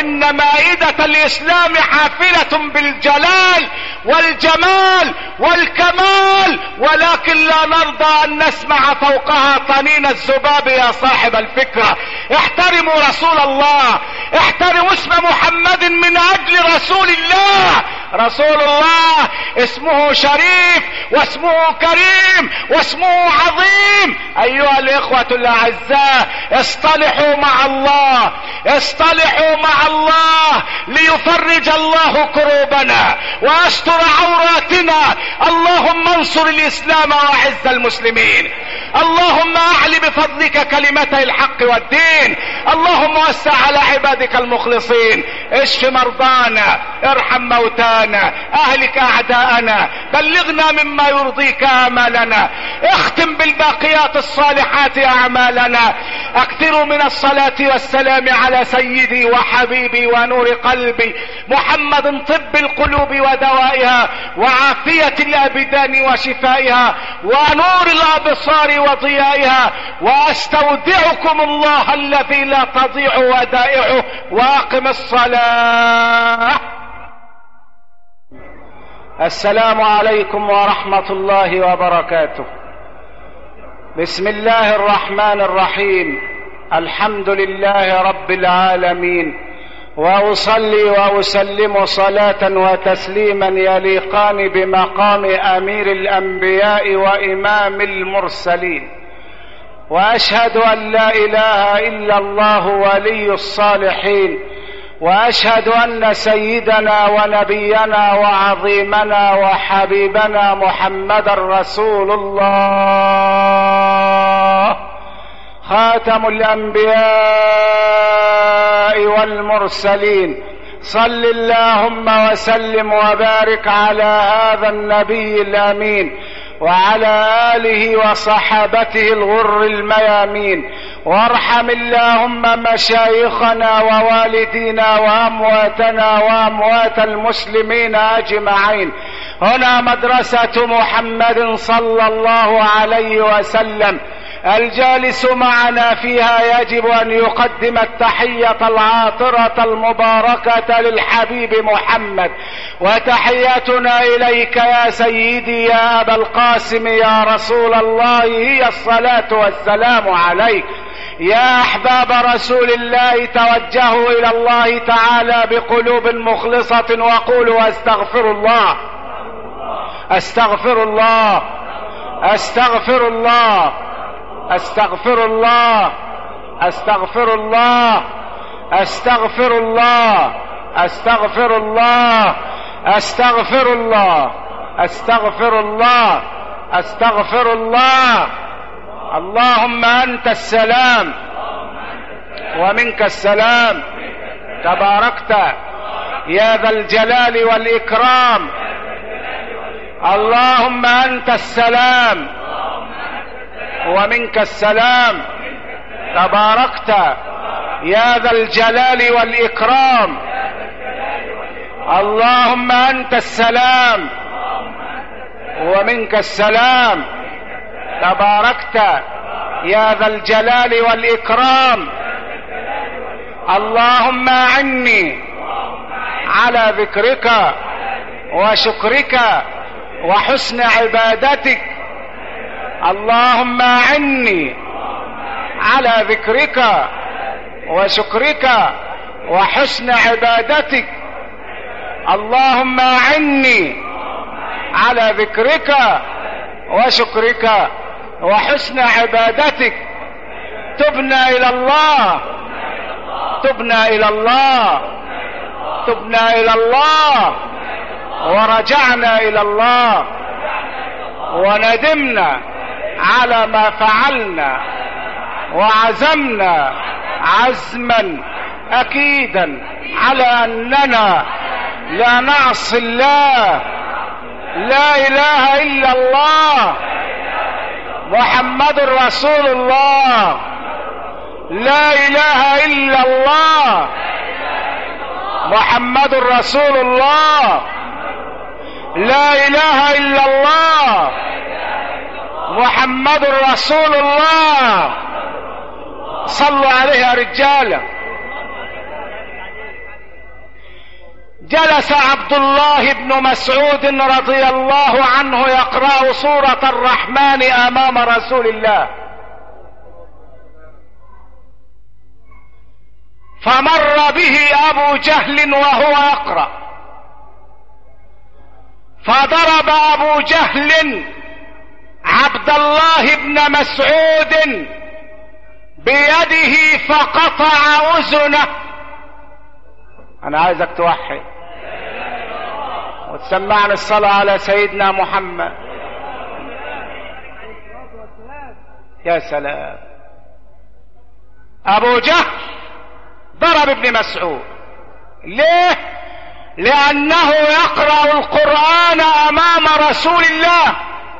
وإن مائدة الإسلام حافلة بالجلال والجمال والكمال، ولكن لا نرضى أن نسمع فوقها طنين الذباب. يا صاحب الفكرة، احترموا رسول الله، احترموا اسم محمد من أجل رسول الله. رسول الله اسمه شريف واسمه كريم واسمه عظيم. أيها الإخوة الأعزاء، اصطلحوا مع الله، اصطلحوا مع الله ليفرج الله كروبنا ويستر عوراتنا. اللهم انصر الإسلام وأعز المسلمين. اللهم أعل بفضلك كلمتي الحق والدين. اللهم وسع على عبادك المخلصين. اشف مرضانا، ارحم موتانا، اهلك اعداءنا، بلغنا مما يرضيك امالنا، اختم بالباقيات الصالحات اعمالنا. اكثروا من الصلاة والسلام على سيدي وحبيبي ونور قلبي محمد، طب القلوب ودوائها وعافية الابدان وشفائها ونور الابصار وضيائها. واستودعكم الله الذي لا تضيع ودائعه، واقم الصلاة. السلام عليكم ورحمة الله وبركاته. بسم الله الرحمن الرحيم. الحمد لله رب العالمين، وأصلي وأسلم صلاة وتسليما يليقان بمقام أمير الأنبياء وإمام المرسلين. وأشهد أن لا إله إلا الله ولي الصالحين، وأشهد أن سيدنا ونبينا وعظيمنا وحبيبنا محمد رسول الله، خاتم الأنبياء والمرسلين. صل اللهم وسلم وبارك على هذا النبي الأمين وعلى آله وصحابته الغر الميامين. وارحم اللهم مشايخنا ووالدينا وأمواتنا وأموات المسلمين أجمعين. هنا مدرسة محمد صلى الله عليه وسلم، الجالس معنا فيها يجب أن يقدم التحية العاطرة المباركة للحبيب محمد. وتحياتنا إليك يا سيدي يا أبا القاسم يا رسول الله هي الصلاة والسلام عليك. يا أحباب رسول الله، توجهوا إلى الله تعالى بقلوب مخلصة وقولوا أستغفر الله، أستغفر الله، أستغفر الله، أستغفر الله، أستغفر الله، أستغفر الله، أستغفر الله، أستغفر الله، أستغفر الله، أستغفر الله. اللهم أنت السلام ومنك السلام، تباركت يا ذا الجلال والإكرام. اللهم أنت السلام ومنك السلام، تباركت يا ذا الجلال والإكرام. اللهم أنت السلام ومنك السلام، تباركت يا ذا الجلال والإكرام. اللهم أعني على ذكرك وشكرك وحسن عبادتك. اللهم أعني على ذكرك وشكرك وحسن عبادتك. اللهم أعني على ذكرك وشكرك وحسن عبادتك. تبنا إلى الله، تبنا إلى الله، تبنا إلى الله، ورجعنا إلى الله، وندمنا على ما فعلنا، وعزمنا عزما أكيدا على أننا لا نعصي الله. لا إله إلا الله محمد رسول الله. لا إله إلا الله محمد رسول الله. لا إله إلا الله محمد رسول الله. صلوا عليه يا رجالة. جلس عبد الله بن مسعود رضي الله عنه يقرأ سورة الرحمن امام رسول الله، فمر به ابو جهل وهو يقرأ، فضرب ابو جهل عبد الله بن مسعود بيده فقطع اذنه. انا عايزك توحد وتسمعني الصلاة على سيدنا محمد. يا سلام. ابو جهل ضرب ابن مسعود ليه؟ لانه يقرأ القرآن امام رسول الله.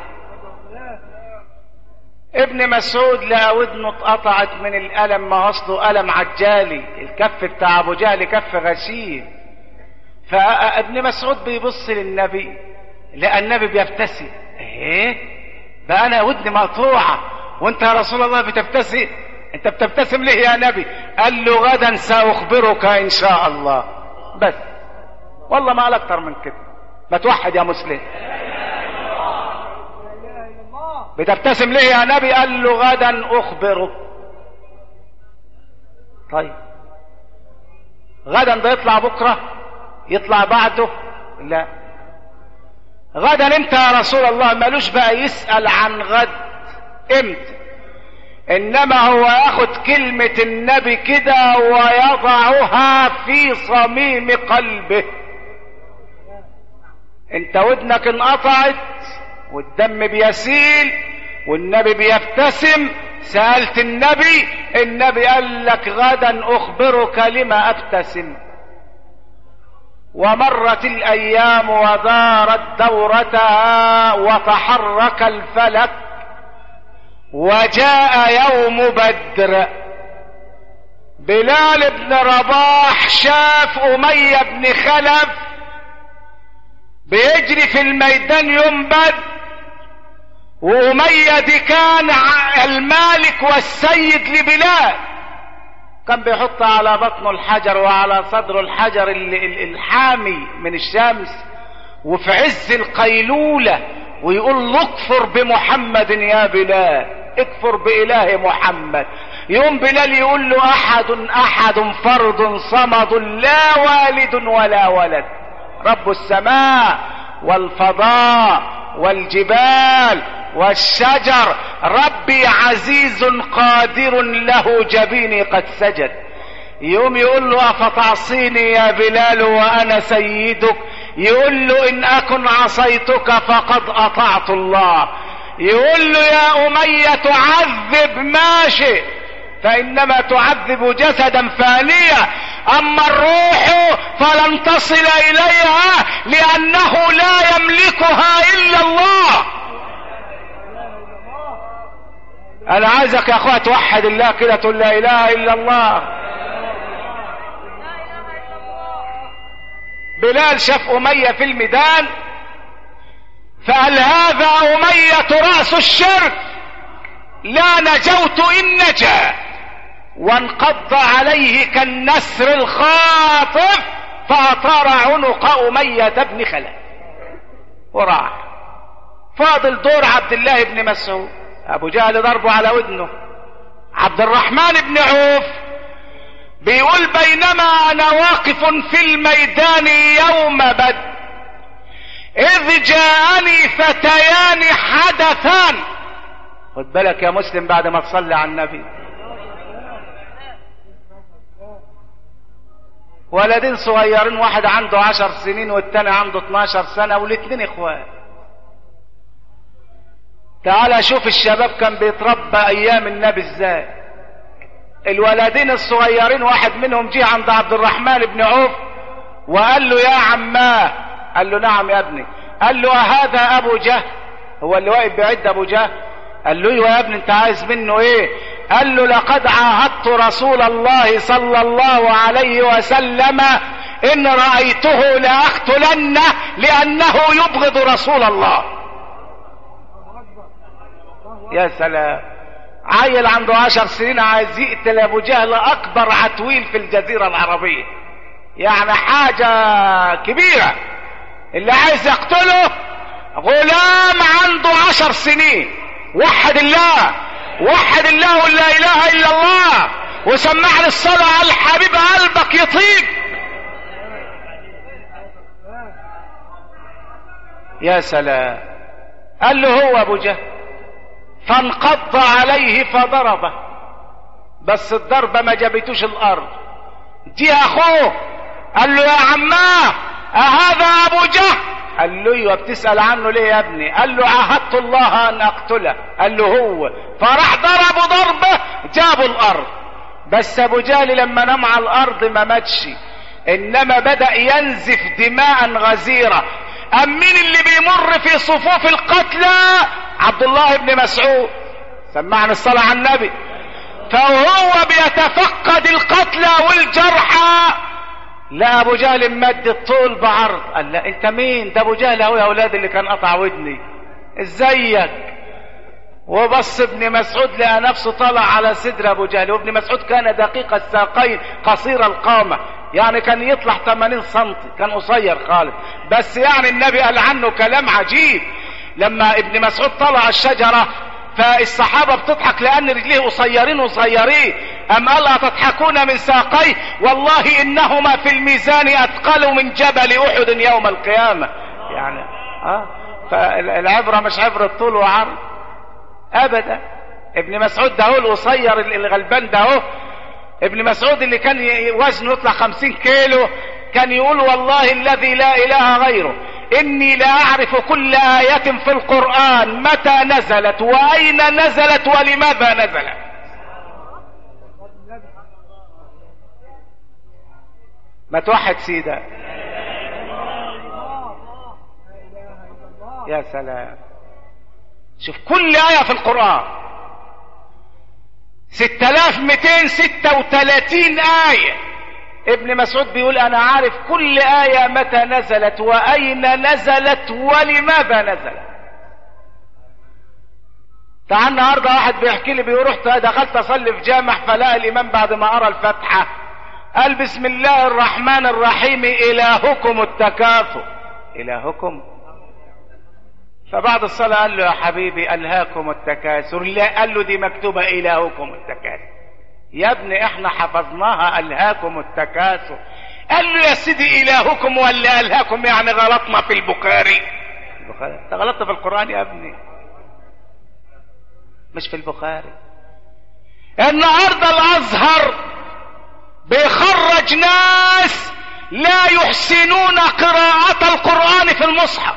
ابن مسعود لقى ودنه اتقطعت من الالم، ما اصله الم عجالي، الكف بتاع ابو جهل كف غشيم. فابن مسعود بيبص للنبي لقى النبي بيبتسم، ايه بقى انا ودني مقطوعه وانت يا رسول الله بتبتسم؟ انت بتبتسم ليه يا نبي؟ قال له غدا ساخبرك ان شاء الله. بس والله ما قال اكتر من كده. ما توحد يا مسلم. بتبتسم ليه يا نبي؟ قال له غدا اخبرك. طيب غدا ده يطلع بكره؟ يطلع بعده؟ لا. غدا امتى يا رسول الله؟ مالوش بقى يسأل عن غد امتى، انما هو ياخد كلمة النبي كده ويضعها في صميم قلبه. انت ودنك انقطعت والدم بيسيل والنبي بيبتسم، سألت النبي، النبي قال لك غدا اخبرك لما ابتسم. ومرت الايام ودارت دورتها وتحرك الفلك، وجاء يوم بدر. بلال بن رباح شاف امية بن خلف بيجري في الميدان يوم بدر، وامية دي كان المالك والسيد لبلال، كان بيحط على بطنه الحجر وعلى صدره الحجر الحامي من الشمس وفي عز القيلولة، ويقول له اكفر بمحمد يا بلال، اكفر بإله محمد. يوم بلال يقول له احد احد فرد صمد لا والد ولا ولد، رب السماء والفضاء والجبال والشجر، ربي عزيز قادر له جبيني قد سجد. يوم يقول له افتعصيني يا بلال وانا سيدك؟ يقول له ان اكن عصيتك فقد اطعت الله. يقول له يا امية تعذب ما شئت فانما تعذب جسدا فانيا، اما الروح فلن تصل اليها لانه لا يملكها الا الله. انا عايزك يا اخوة توحد الله كده، تقول لا اله الا الله. بلال شاف امية في الميدان فقال هذا امية رأس الشرك، لا نجوت ان نجا، وانقض عليه كالنسر الخاطف فاطار عنق امية بن خلف وراح. فاضل دور عبد الله بن مسعود، ابو جهل ضربه على ودنه. عبد الرحمن بن عوف بيقول بينما انا واقف في الميدان يوم بدر اذ جاءني فتيان حدثان. خد بالك يا مسلم بعد ما تصلي على النبي، ولدين صغيرين، واحد عنده عشر سنين والتاني عنده اتناشر سنة والاتنين اخوان. تعال شوف الشباب كان بيتربى ايام النبي ازاي. الولدين الصغيرين واحد منهم جه عند عبد الرحمن بن عوف وقال له يا عماه، قال له نعم يا ابني، قال له هذا ابو جهل، هو اللي واقف بيعد ابو جهل. قال له ايوه يا ابني انت عايز منه ايه؟ قال له لقد عاهدت رسول الله صلى الله عليه وسلم ان رأيته لاقتلنه لانه يبغض رسول الله. يا سلام، عيل عنده عشر سنين عايز يقتل ابو جهل، اكبر عتويل في الجزيرة العربية. يعني حاجة كبيرة. اللي عايز يقتله غلام عنده عشر سنين، وحد الله وحد الله ولا اله الا الله وسمعني الصلاة على الحبيب قلبك يطيب. يا سلام. قال له هو ابو جهل، فانقض عليه فضربه، بس الضربة ما جابتوش الارض. جه اخوه قال له يا عماه اهذا ابو جهل؟ قال له ايوه، بتسأل عنه ليه يا ابني؟ قال له عاهدت الله ان اقتله. قال له هو، فراح ضربه ضربه جابوا الارض. بس ابو جهل لما نام على الارض ما ماتش، انما بدأ ينزف دماء غزيرة. ام مين اللي بيمر في صفوف القتلى؟ عبد الله بن مسعود، سمعنا الصلاة على النبي. فهو بيتفقد القتلى والجرحى، لا ابو جهل مد الطول بعرض. قال لا انت مين؟ ده ابو جهل اهو يا اولاد اللي كان قطع ودني، ازيك؟ وبص ابن مسعود لقى نفسه طلع على صدر ابو جهل. وابن مسعود كان دقيق الساقين قصير القامة، يعني كان يطلع ثمانين سنتي، كان قصير خالص. بس يعني النبي قال عنه كلام عجيب. لما ابن مسعود طلع الشجرة فالصحابة بتضحك لان رجليه قصيرين وصيرين، ام قال تضحكون من ساقيه؟ والله انهما في الميزان اثقل من جبل احد يوم القيامة. يعني اه فالعبرة مش عبرة طول وعرض ابدا. ابن مسعود ده هو القصير الغلبان ده هو. ابن مسعود اللي كان وزنه يطلع خمسين كيلو كان يقول والله الذي لا اله غيره اني لا اعرف كل آية في القرآن متى نزلت واين نزلت ولماذا نزلت. ما توحد سيدة. يا سلام. شوف كل آية في القرآن ستة آلاف ومئتين وستة وثلاثين آية. ابن مسعود بيقول انا عارف كل آية متى نزلت واين نزلت ولماذا نزلت. تعال النهارده واحد بيحكي لي بيقول رحت دخلت اصلي في جامع فلقى الامام بعد ما قرا الفاتحه قال بسم الله الرحمن الرحيم الهكم التكاثر. الهكم؟ فبعد الصلاة قال له يا حبيبي ألهاكم التكاثر. لا، قال له دي مكتوبة إلهكم التكاثر. يا ابني احنا حفظناها ألهاكم التكاثر. قال له يا سيدي إلهكم ولا ألهاكم؟ يعني غلطنا في البخاري. البخاري انت غلطت في القرآن يا ابني، مش في البخاري. النهارده الأزهر بيخرج ناس لا يحسنون قراءة القرآن في المصحف.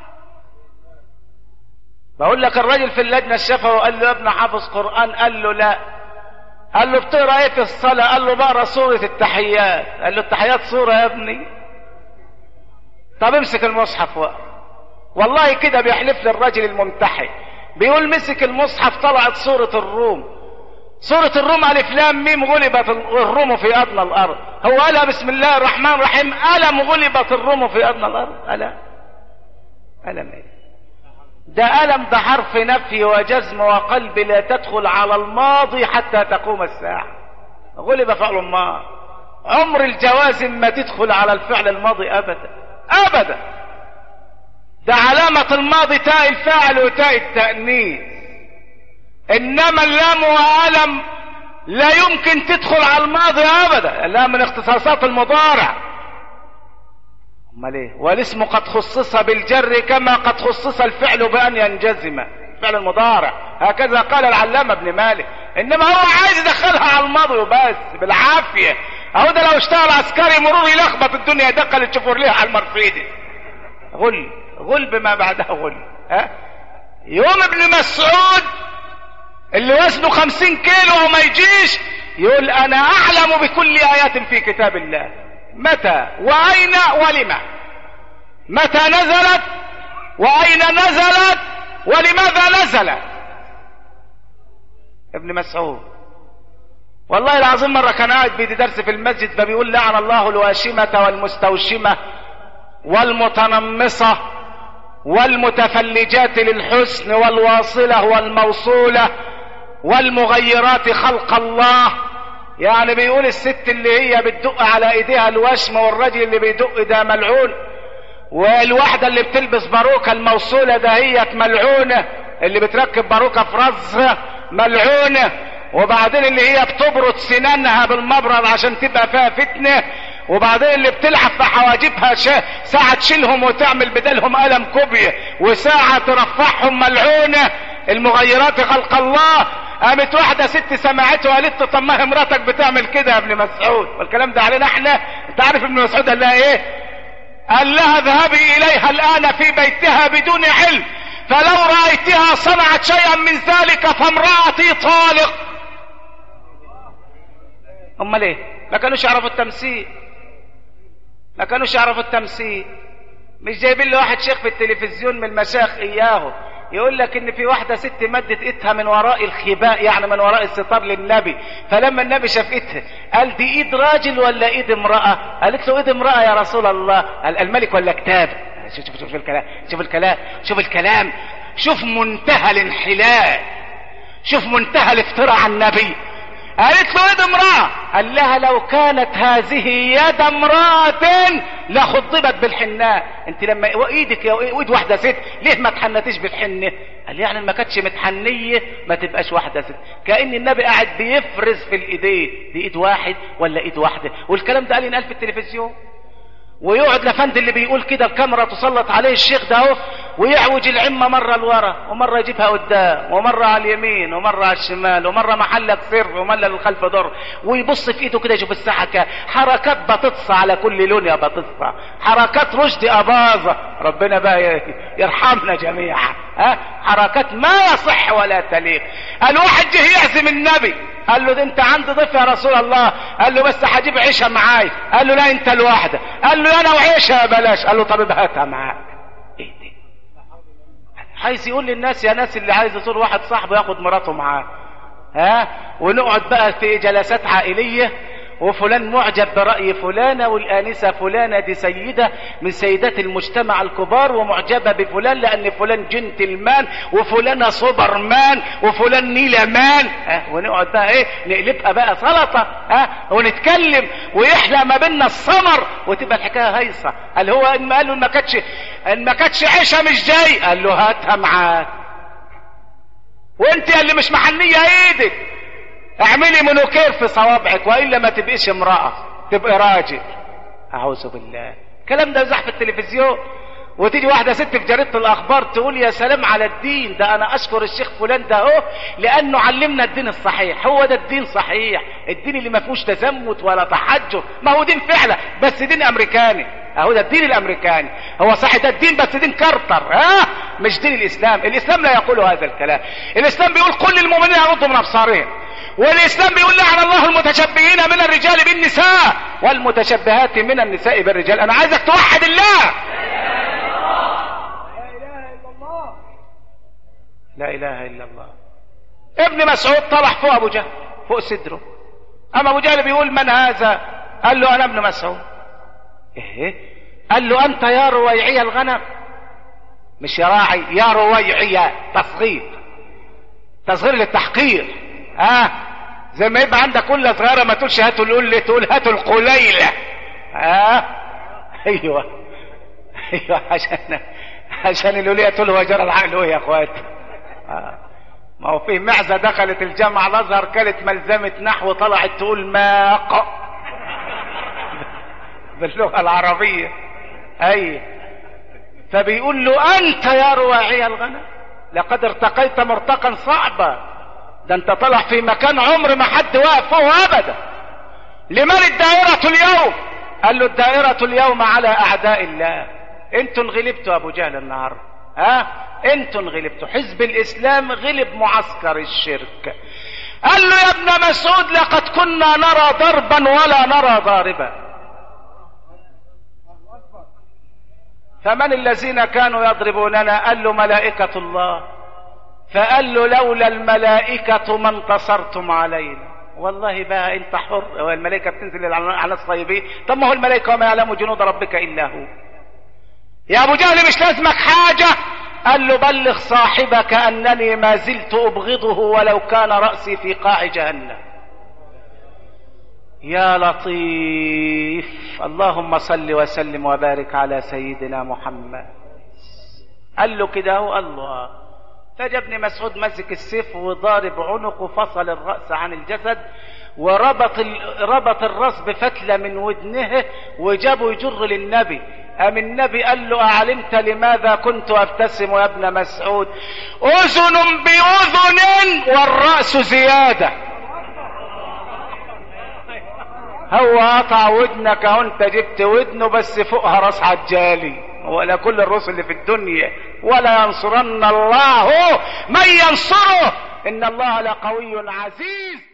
بقول لك الراجل في اللجنة شافه وقال له يا ابن حافظ قرآن؟ قال له لا. قال له بتقرا ايه في الصلاة؟ قال له بقرا سورة التحيات. قال له التحيات سورة يا ابني؟ طب امسك المصحف وقف. والله كده بيحلف لي الراجل الممتحن، بيقول مسك المصحف طلعت سورة الروم. سورة الروم ألف لام ميم غلبت الروم في أدنى الأرض. هو قالها بسم الله الرحمن الرحيم ألم غلبت الروم في أدنى الأرض؟ ألم ألم إيه؟ ده ألم ده حرف نفي وجزم وقلب لا تدخل على الماضي حتى تقوم الساعة. غلب فعل الماضي، عمر الجوازم ما تدخل على الفعل الماضي أبدا أبدا. ده علامة الماضي تاء الفاعل وتاء التأنيث، إنما اللام وألم لا يمكن تدخل على الماضي أبدا، لا من اختصاصات المضارع. امال ايه؟ والاسم قد خصص بالجر كما قد خصص الفعل بأن ينجزم، فعل المضارع. هكذا قال العلامة ابن مالك. انما هو عايز يدخلها على الماضي وبس بالعافية. اهو ده لو اشتغل عسكري مرور يلخبط الدنيا، دخل الشفور ليها على المرفيدس. غل غل بما بعدها غل. ها يوم ابن مسعود اللي وزنه خمسين كيلو وما يجيش يقول انا اعلم بكل ايات في كتاب الله متى واين ولما، متى نزلت واين نزلت ولماذا نزلت. ابن مسعود والله العظيم مرة كان قاعد بيدي درس في المسجد فبيقول لعن الله الواشمة والمستوشمة والمتنمصة والمتفلجات للحسن والواصلة والموصولة والمغيرات خلق الله. يعني بيقول الست اللي هي بتدق على ايديها الوشم والراجل اللي بيدق ده ملعون، والواحدة اللي بتلبس باروكة الموصولة دهيت ملعونة، اللي بتركب باروكة في راسها ملعونة، وبعدين اللي هي بتبرد سنانها بالمبرد عشان تبقى فيها فتنة، وبعدين اللي بتلعب في حواجبها ساعة تشيلهم وتعمل بدلهم قلم كوبية وساعة ترفعهم ملعونة. المغيرات خلق الله. قامت واحدة ست سمعته وقالت له طب ما هي مراتك بتعمل كده يا ابن مسعود، والكلام ده علينا احنا. انت عارف ابن مسعود قال لها ايه؟ قال لها اذهبي اليها الان في بيتها بدون علم، فلو رأيتها صنعت شيئا من ذلك فامرأتي طالق. امال ايه؟ ما كانوش يعرفوا التمثيل، ما كانوش يعرفوا التمثيل. مش جايبين له واحد شيخ في التلفزيون من المشايخ اياهم يقول لك ان في واحده ست مدت ايدها من وراء الخباء، يعني من وراء الستار للنبي، فلما النبي شاف ايدها قال دي ايد راجل ولا ايد امراه؟ قالت له ايد امراه يا رسول الله. قال الملك ولا كتاب؟ شوف شوف شوف الكلام، شوف الكلام، شوف الكلام، شوف منتهى الانحلال، شوف منتهى الافتراء على النبي. قالت له يد امرأة. قال لها لو كانت هذه يد امرأة لخضبت بالحناء. انت لما ايدك يا ايد واحدة ست ليه ما تحنتيش بالحنة؟ قال يعني ما كانتش متحنية ما تبقاش واحدة ست. كأن النبي قاعد بيفرز في الايدين، دي ايد واحد ولا ايد واحدة؟ والكلام ده قال ينقال في التلفزيون، ويقعد لفند اللي بيقول كده الكاميرا تسلط عليه الشيخ ده اهو، ويعوج العمة مرة لورا ومرة يجيبها قدام ومرة على اليمين ومرة على الشمال ومرة محلك سر ومرة للخلف ضر، ويبص في ايده كده يشوف الساعة كام. حركات بتطصى على كل لون يا بتطصى، حركات رشدي أباظة، ربنا بقى يرحمنا جميعا. ها حركات ما يصح ولا تليق. الواحد جه يعزم النبي قال له ده انت عندي ضيف يا رسول الله، قال له بس هجيب عيشه معاي، قال له لا انت الواحده، قال له انا وعيشه بلاش، قال له طب هاتها معاك. ايه دي؟ عايز يقول للناس يا ناس اللي عايز يزور واحد صاحبه ياخد مراته معاه، ها ونقعد بقى في جلسات عائليه، وفلان معجب برأي فلانة، والآنسة فلانة دي سيدة من سيدات المجتمع الكبار ومعجبة بفلان لأن فلان جنتلمان وفلانة سوبرمان وفلان نيلمان، أه ونقعد بقى ايه نقلبها بقى سلطة، أه ونتكلم ويحلى ما بيننا السمر وتبقى الحكاية هيصة. قال هو إن قال له ما كانتش إن ما كانتش عيشة مش جاي، قال له هاتها معاك، وانت اللي مش محنية ايدك اعملي منوكير في صوابعك والا ما تبقيش امرأة تبقى راجل. اعوذ بالله. الكلام ده يزح في التلفزيون، وتيجي واحدة ست في جريدة الاخبار تقول يا سلام على الدين ده، انا اشكر الشيخ فلان ده اهو لانه علمنا الدين الصحيح. هو ده الدين صحيح، الدين اللي ما فيهوش تزمت ولا تحجر، ما هو دين فعلا بس دين امريكاني، اهو ده الدين الامريكاني. هو صح ده الدين بس دين كارتر، ها مش دين الاسلام. الاسلام لا يقول هذا الكلام. الاسلام بيقول كل المؤمنين يغضوا من ابصارهم، والاسلام بيقول لعن الله المتشبهين من الرجال بالنساء والمتشبهات من النساء بالرجال. انا عايزك توحد الله. لا اله الا الله. ابن مسعود طلع فوق ابو جهل فوق صدره، اما ابو جهل بيقول من هذا؟ قال له انا ابن مسعود. ايه؟ قال له انت يا رويعي الغنم، مش يا راعي، يا رويعي، تصغير، تصغير للتحقير. ها آه. زي ما يبقى عندك كل صغيره ما تقولش هاتوا القله، تقول هاتوا القليله. ها آه. ايوه ايوه عشان عشان الوليه تقول هو جرى العقل يا اخوات. آه. ما هو في معزه دخلت الجامعه الازهر كانت ملزمه نحو طلعت تقول ماق باللغه العربيه. اي فبيقول له انت يا رواعي الغنم لقد ارتقيت مرتقا صعبا، ده انت طلع في مكان عمر ما حد واقف فوق ابدا. لمن الدائرة اليوم؟ قال له الدائرة اليوم على اعداء الله. انتوا انغلبتوا ابو جهل النهارده، ها انتوا انغلبتوا، حزب الاسلام غلب معسكر الشرك. قال له يا ابن مسعود لقد كنا نرى ضربا ولا نرى ضاربا، فمن الذين كانوا يضربوننا؟ قال له ملائكة الله. فقال له لولا الملائكة ما انتصرتم علينا. والله بقى انت حر، والملائكة بتنزل على الصيبين. طب ما هو الملائكة وما يعلم جنود ربك الا هو. يا ابو جهل مش لازمك حاجة. قال له بلغ صاحبك انني ما زلت ابغضه ولو كان رأسي في قاع جهنم. يا لطيف. اللهم صل وسلم وبارك على سيدنا محمد. قال له كده هو الله. فجابني مسعود مسك السيف وضارب عنقه، فصل الرأس عن الجسد، وربط ربط الراس بفتلة من ودنه وجابه يجر للنبي. أم النبي قال له أعلمت لماذا كنت أبتسم يا ابن مسعود؟ أذن بأذن والرأس زيادة. هو قطع ودنك وانت جبت ودنه بس فوقها راس عجالي، ولا كل الرسل اللي في الدنيا. ولا ينصرن الله من ينصره، إن الله لقوي عزيز.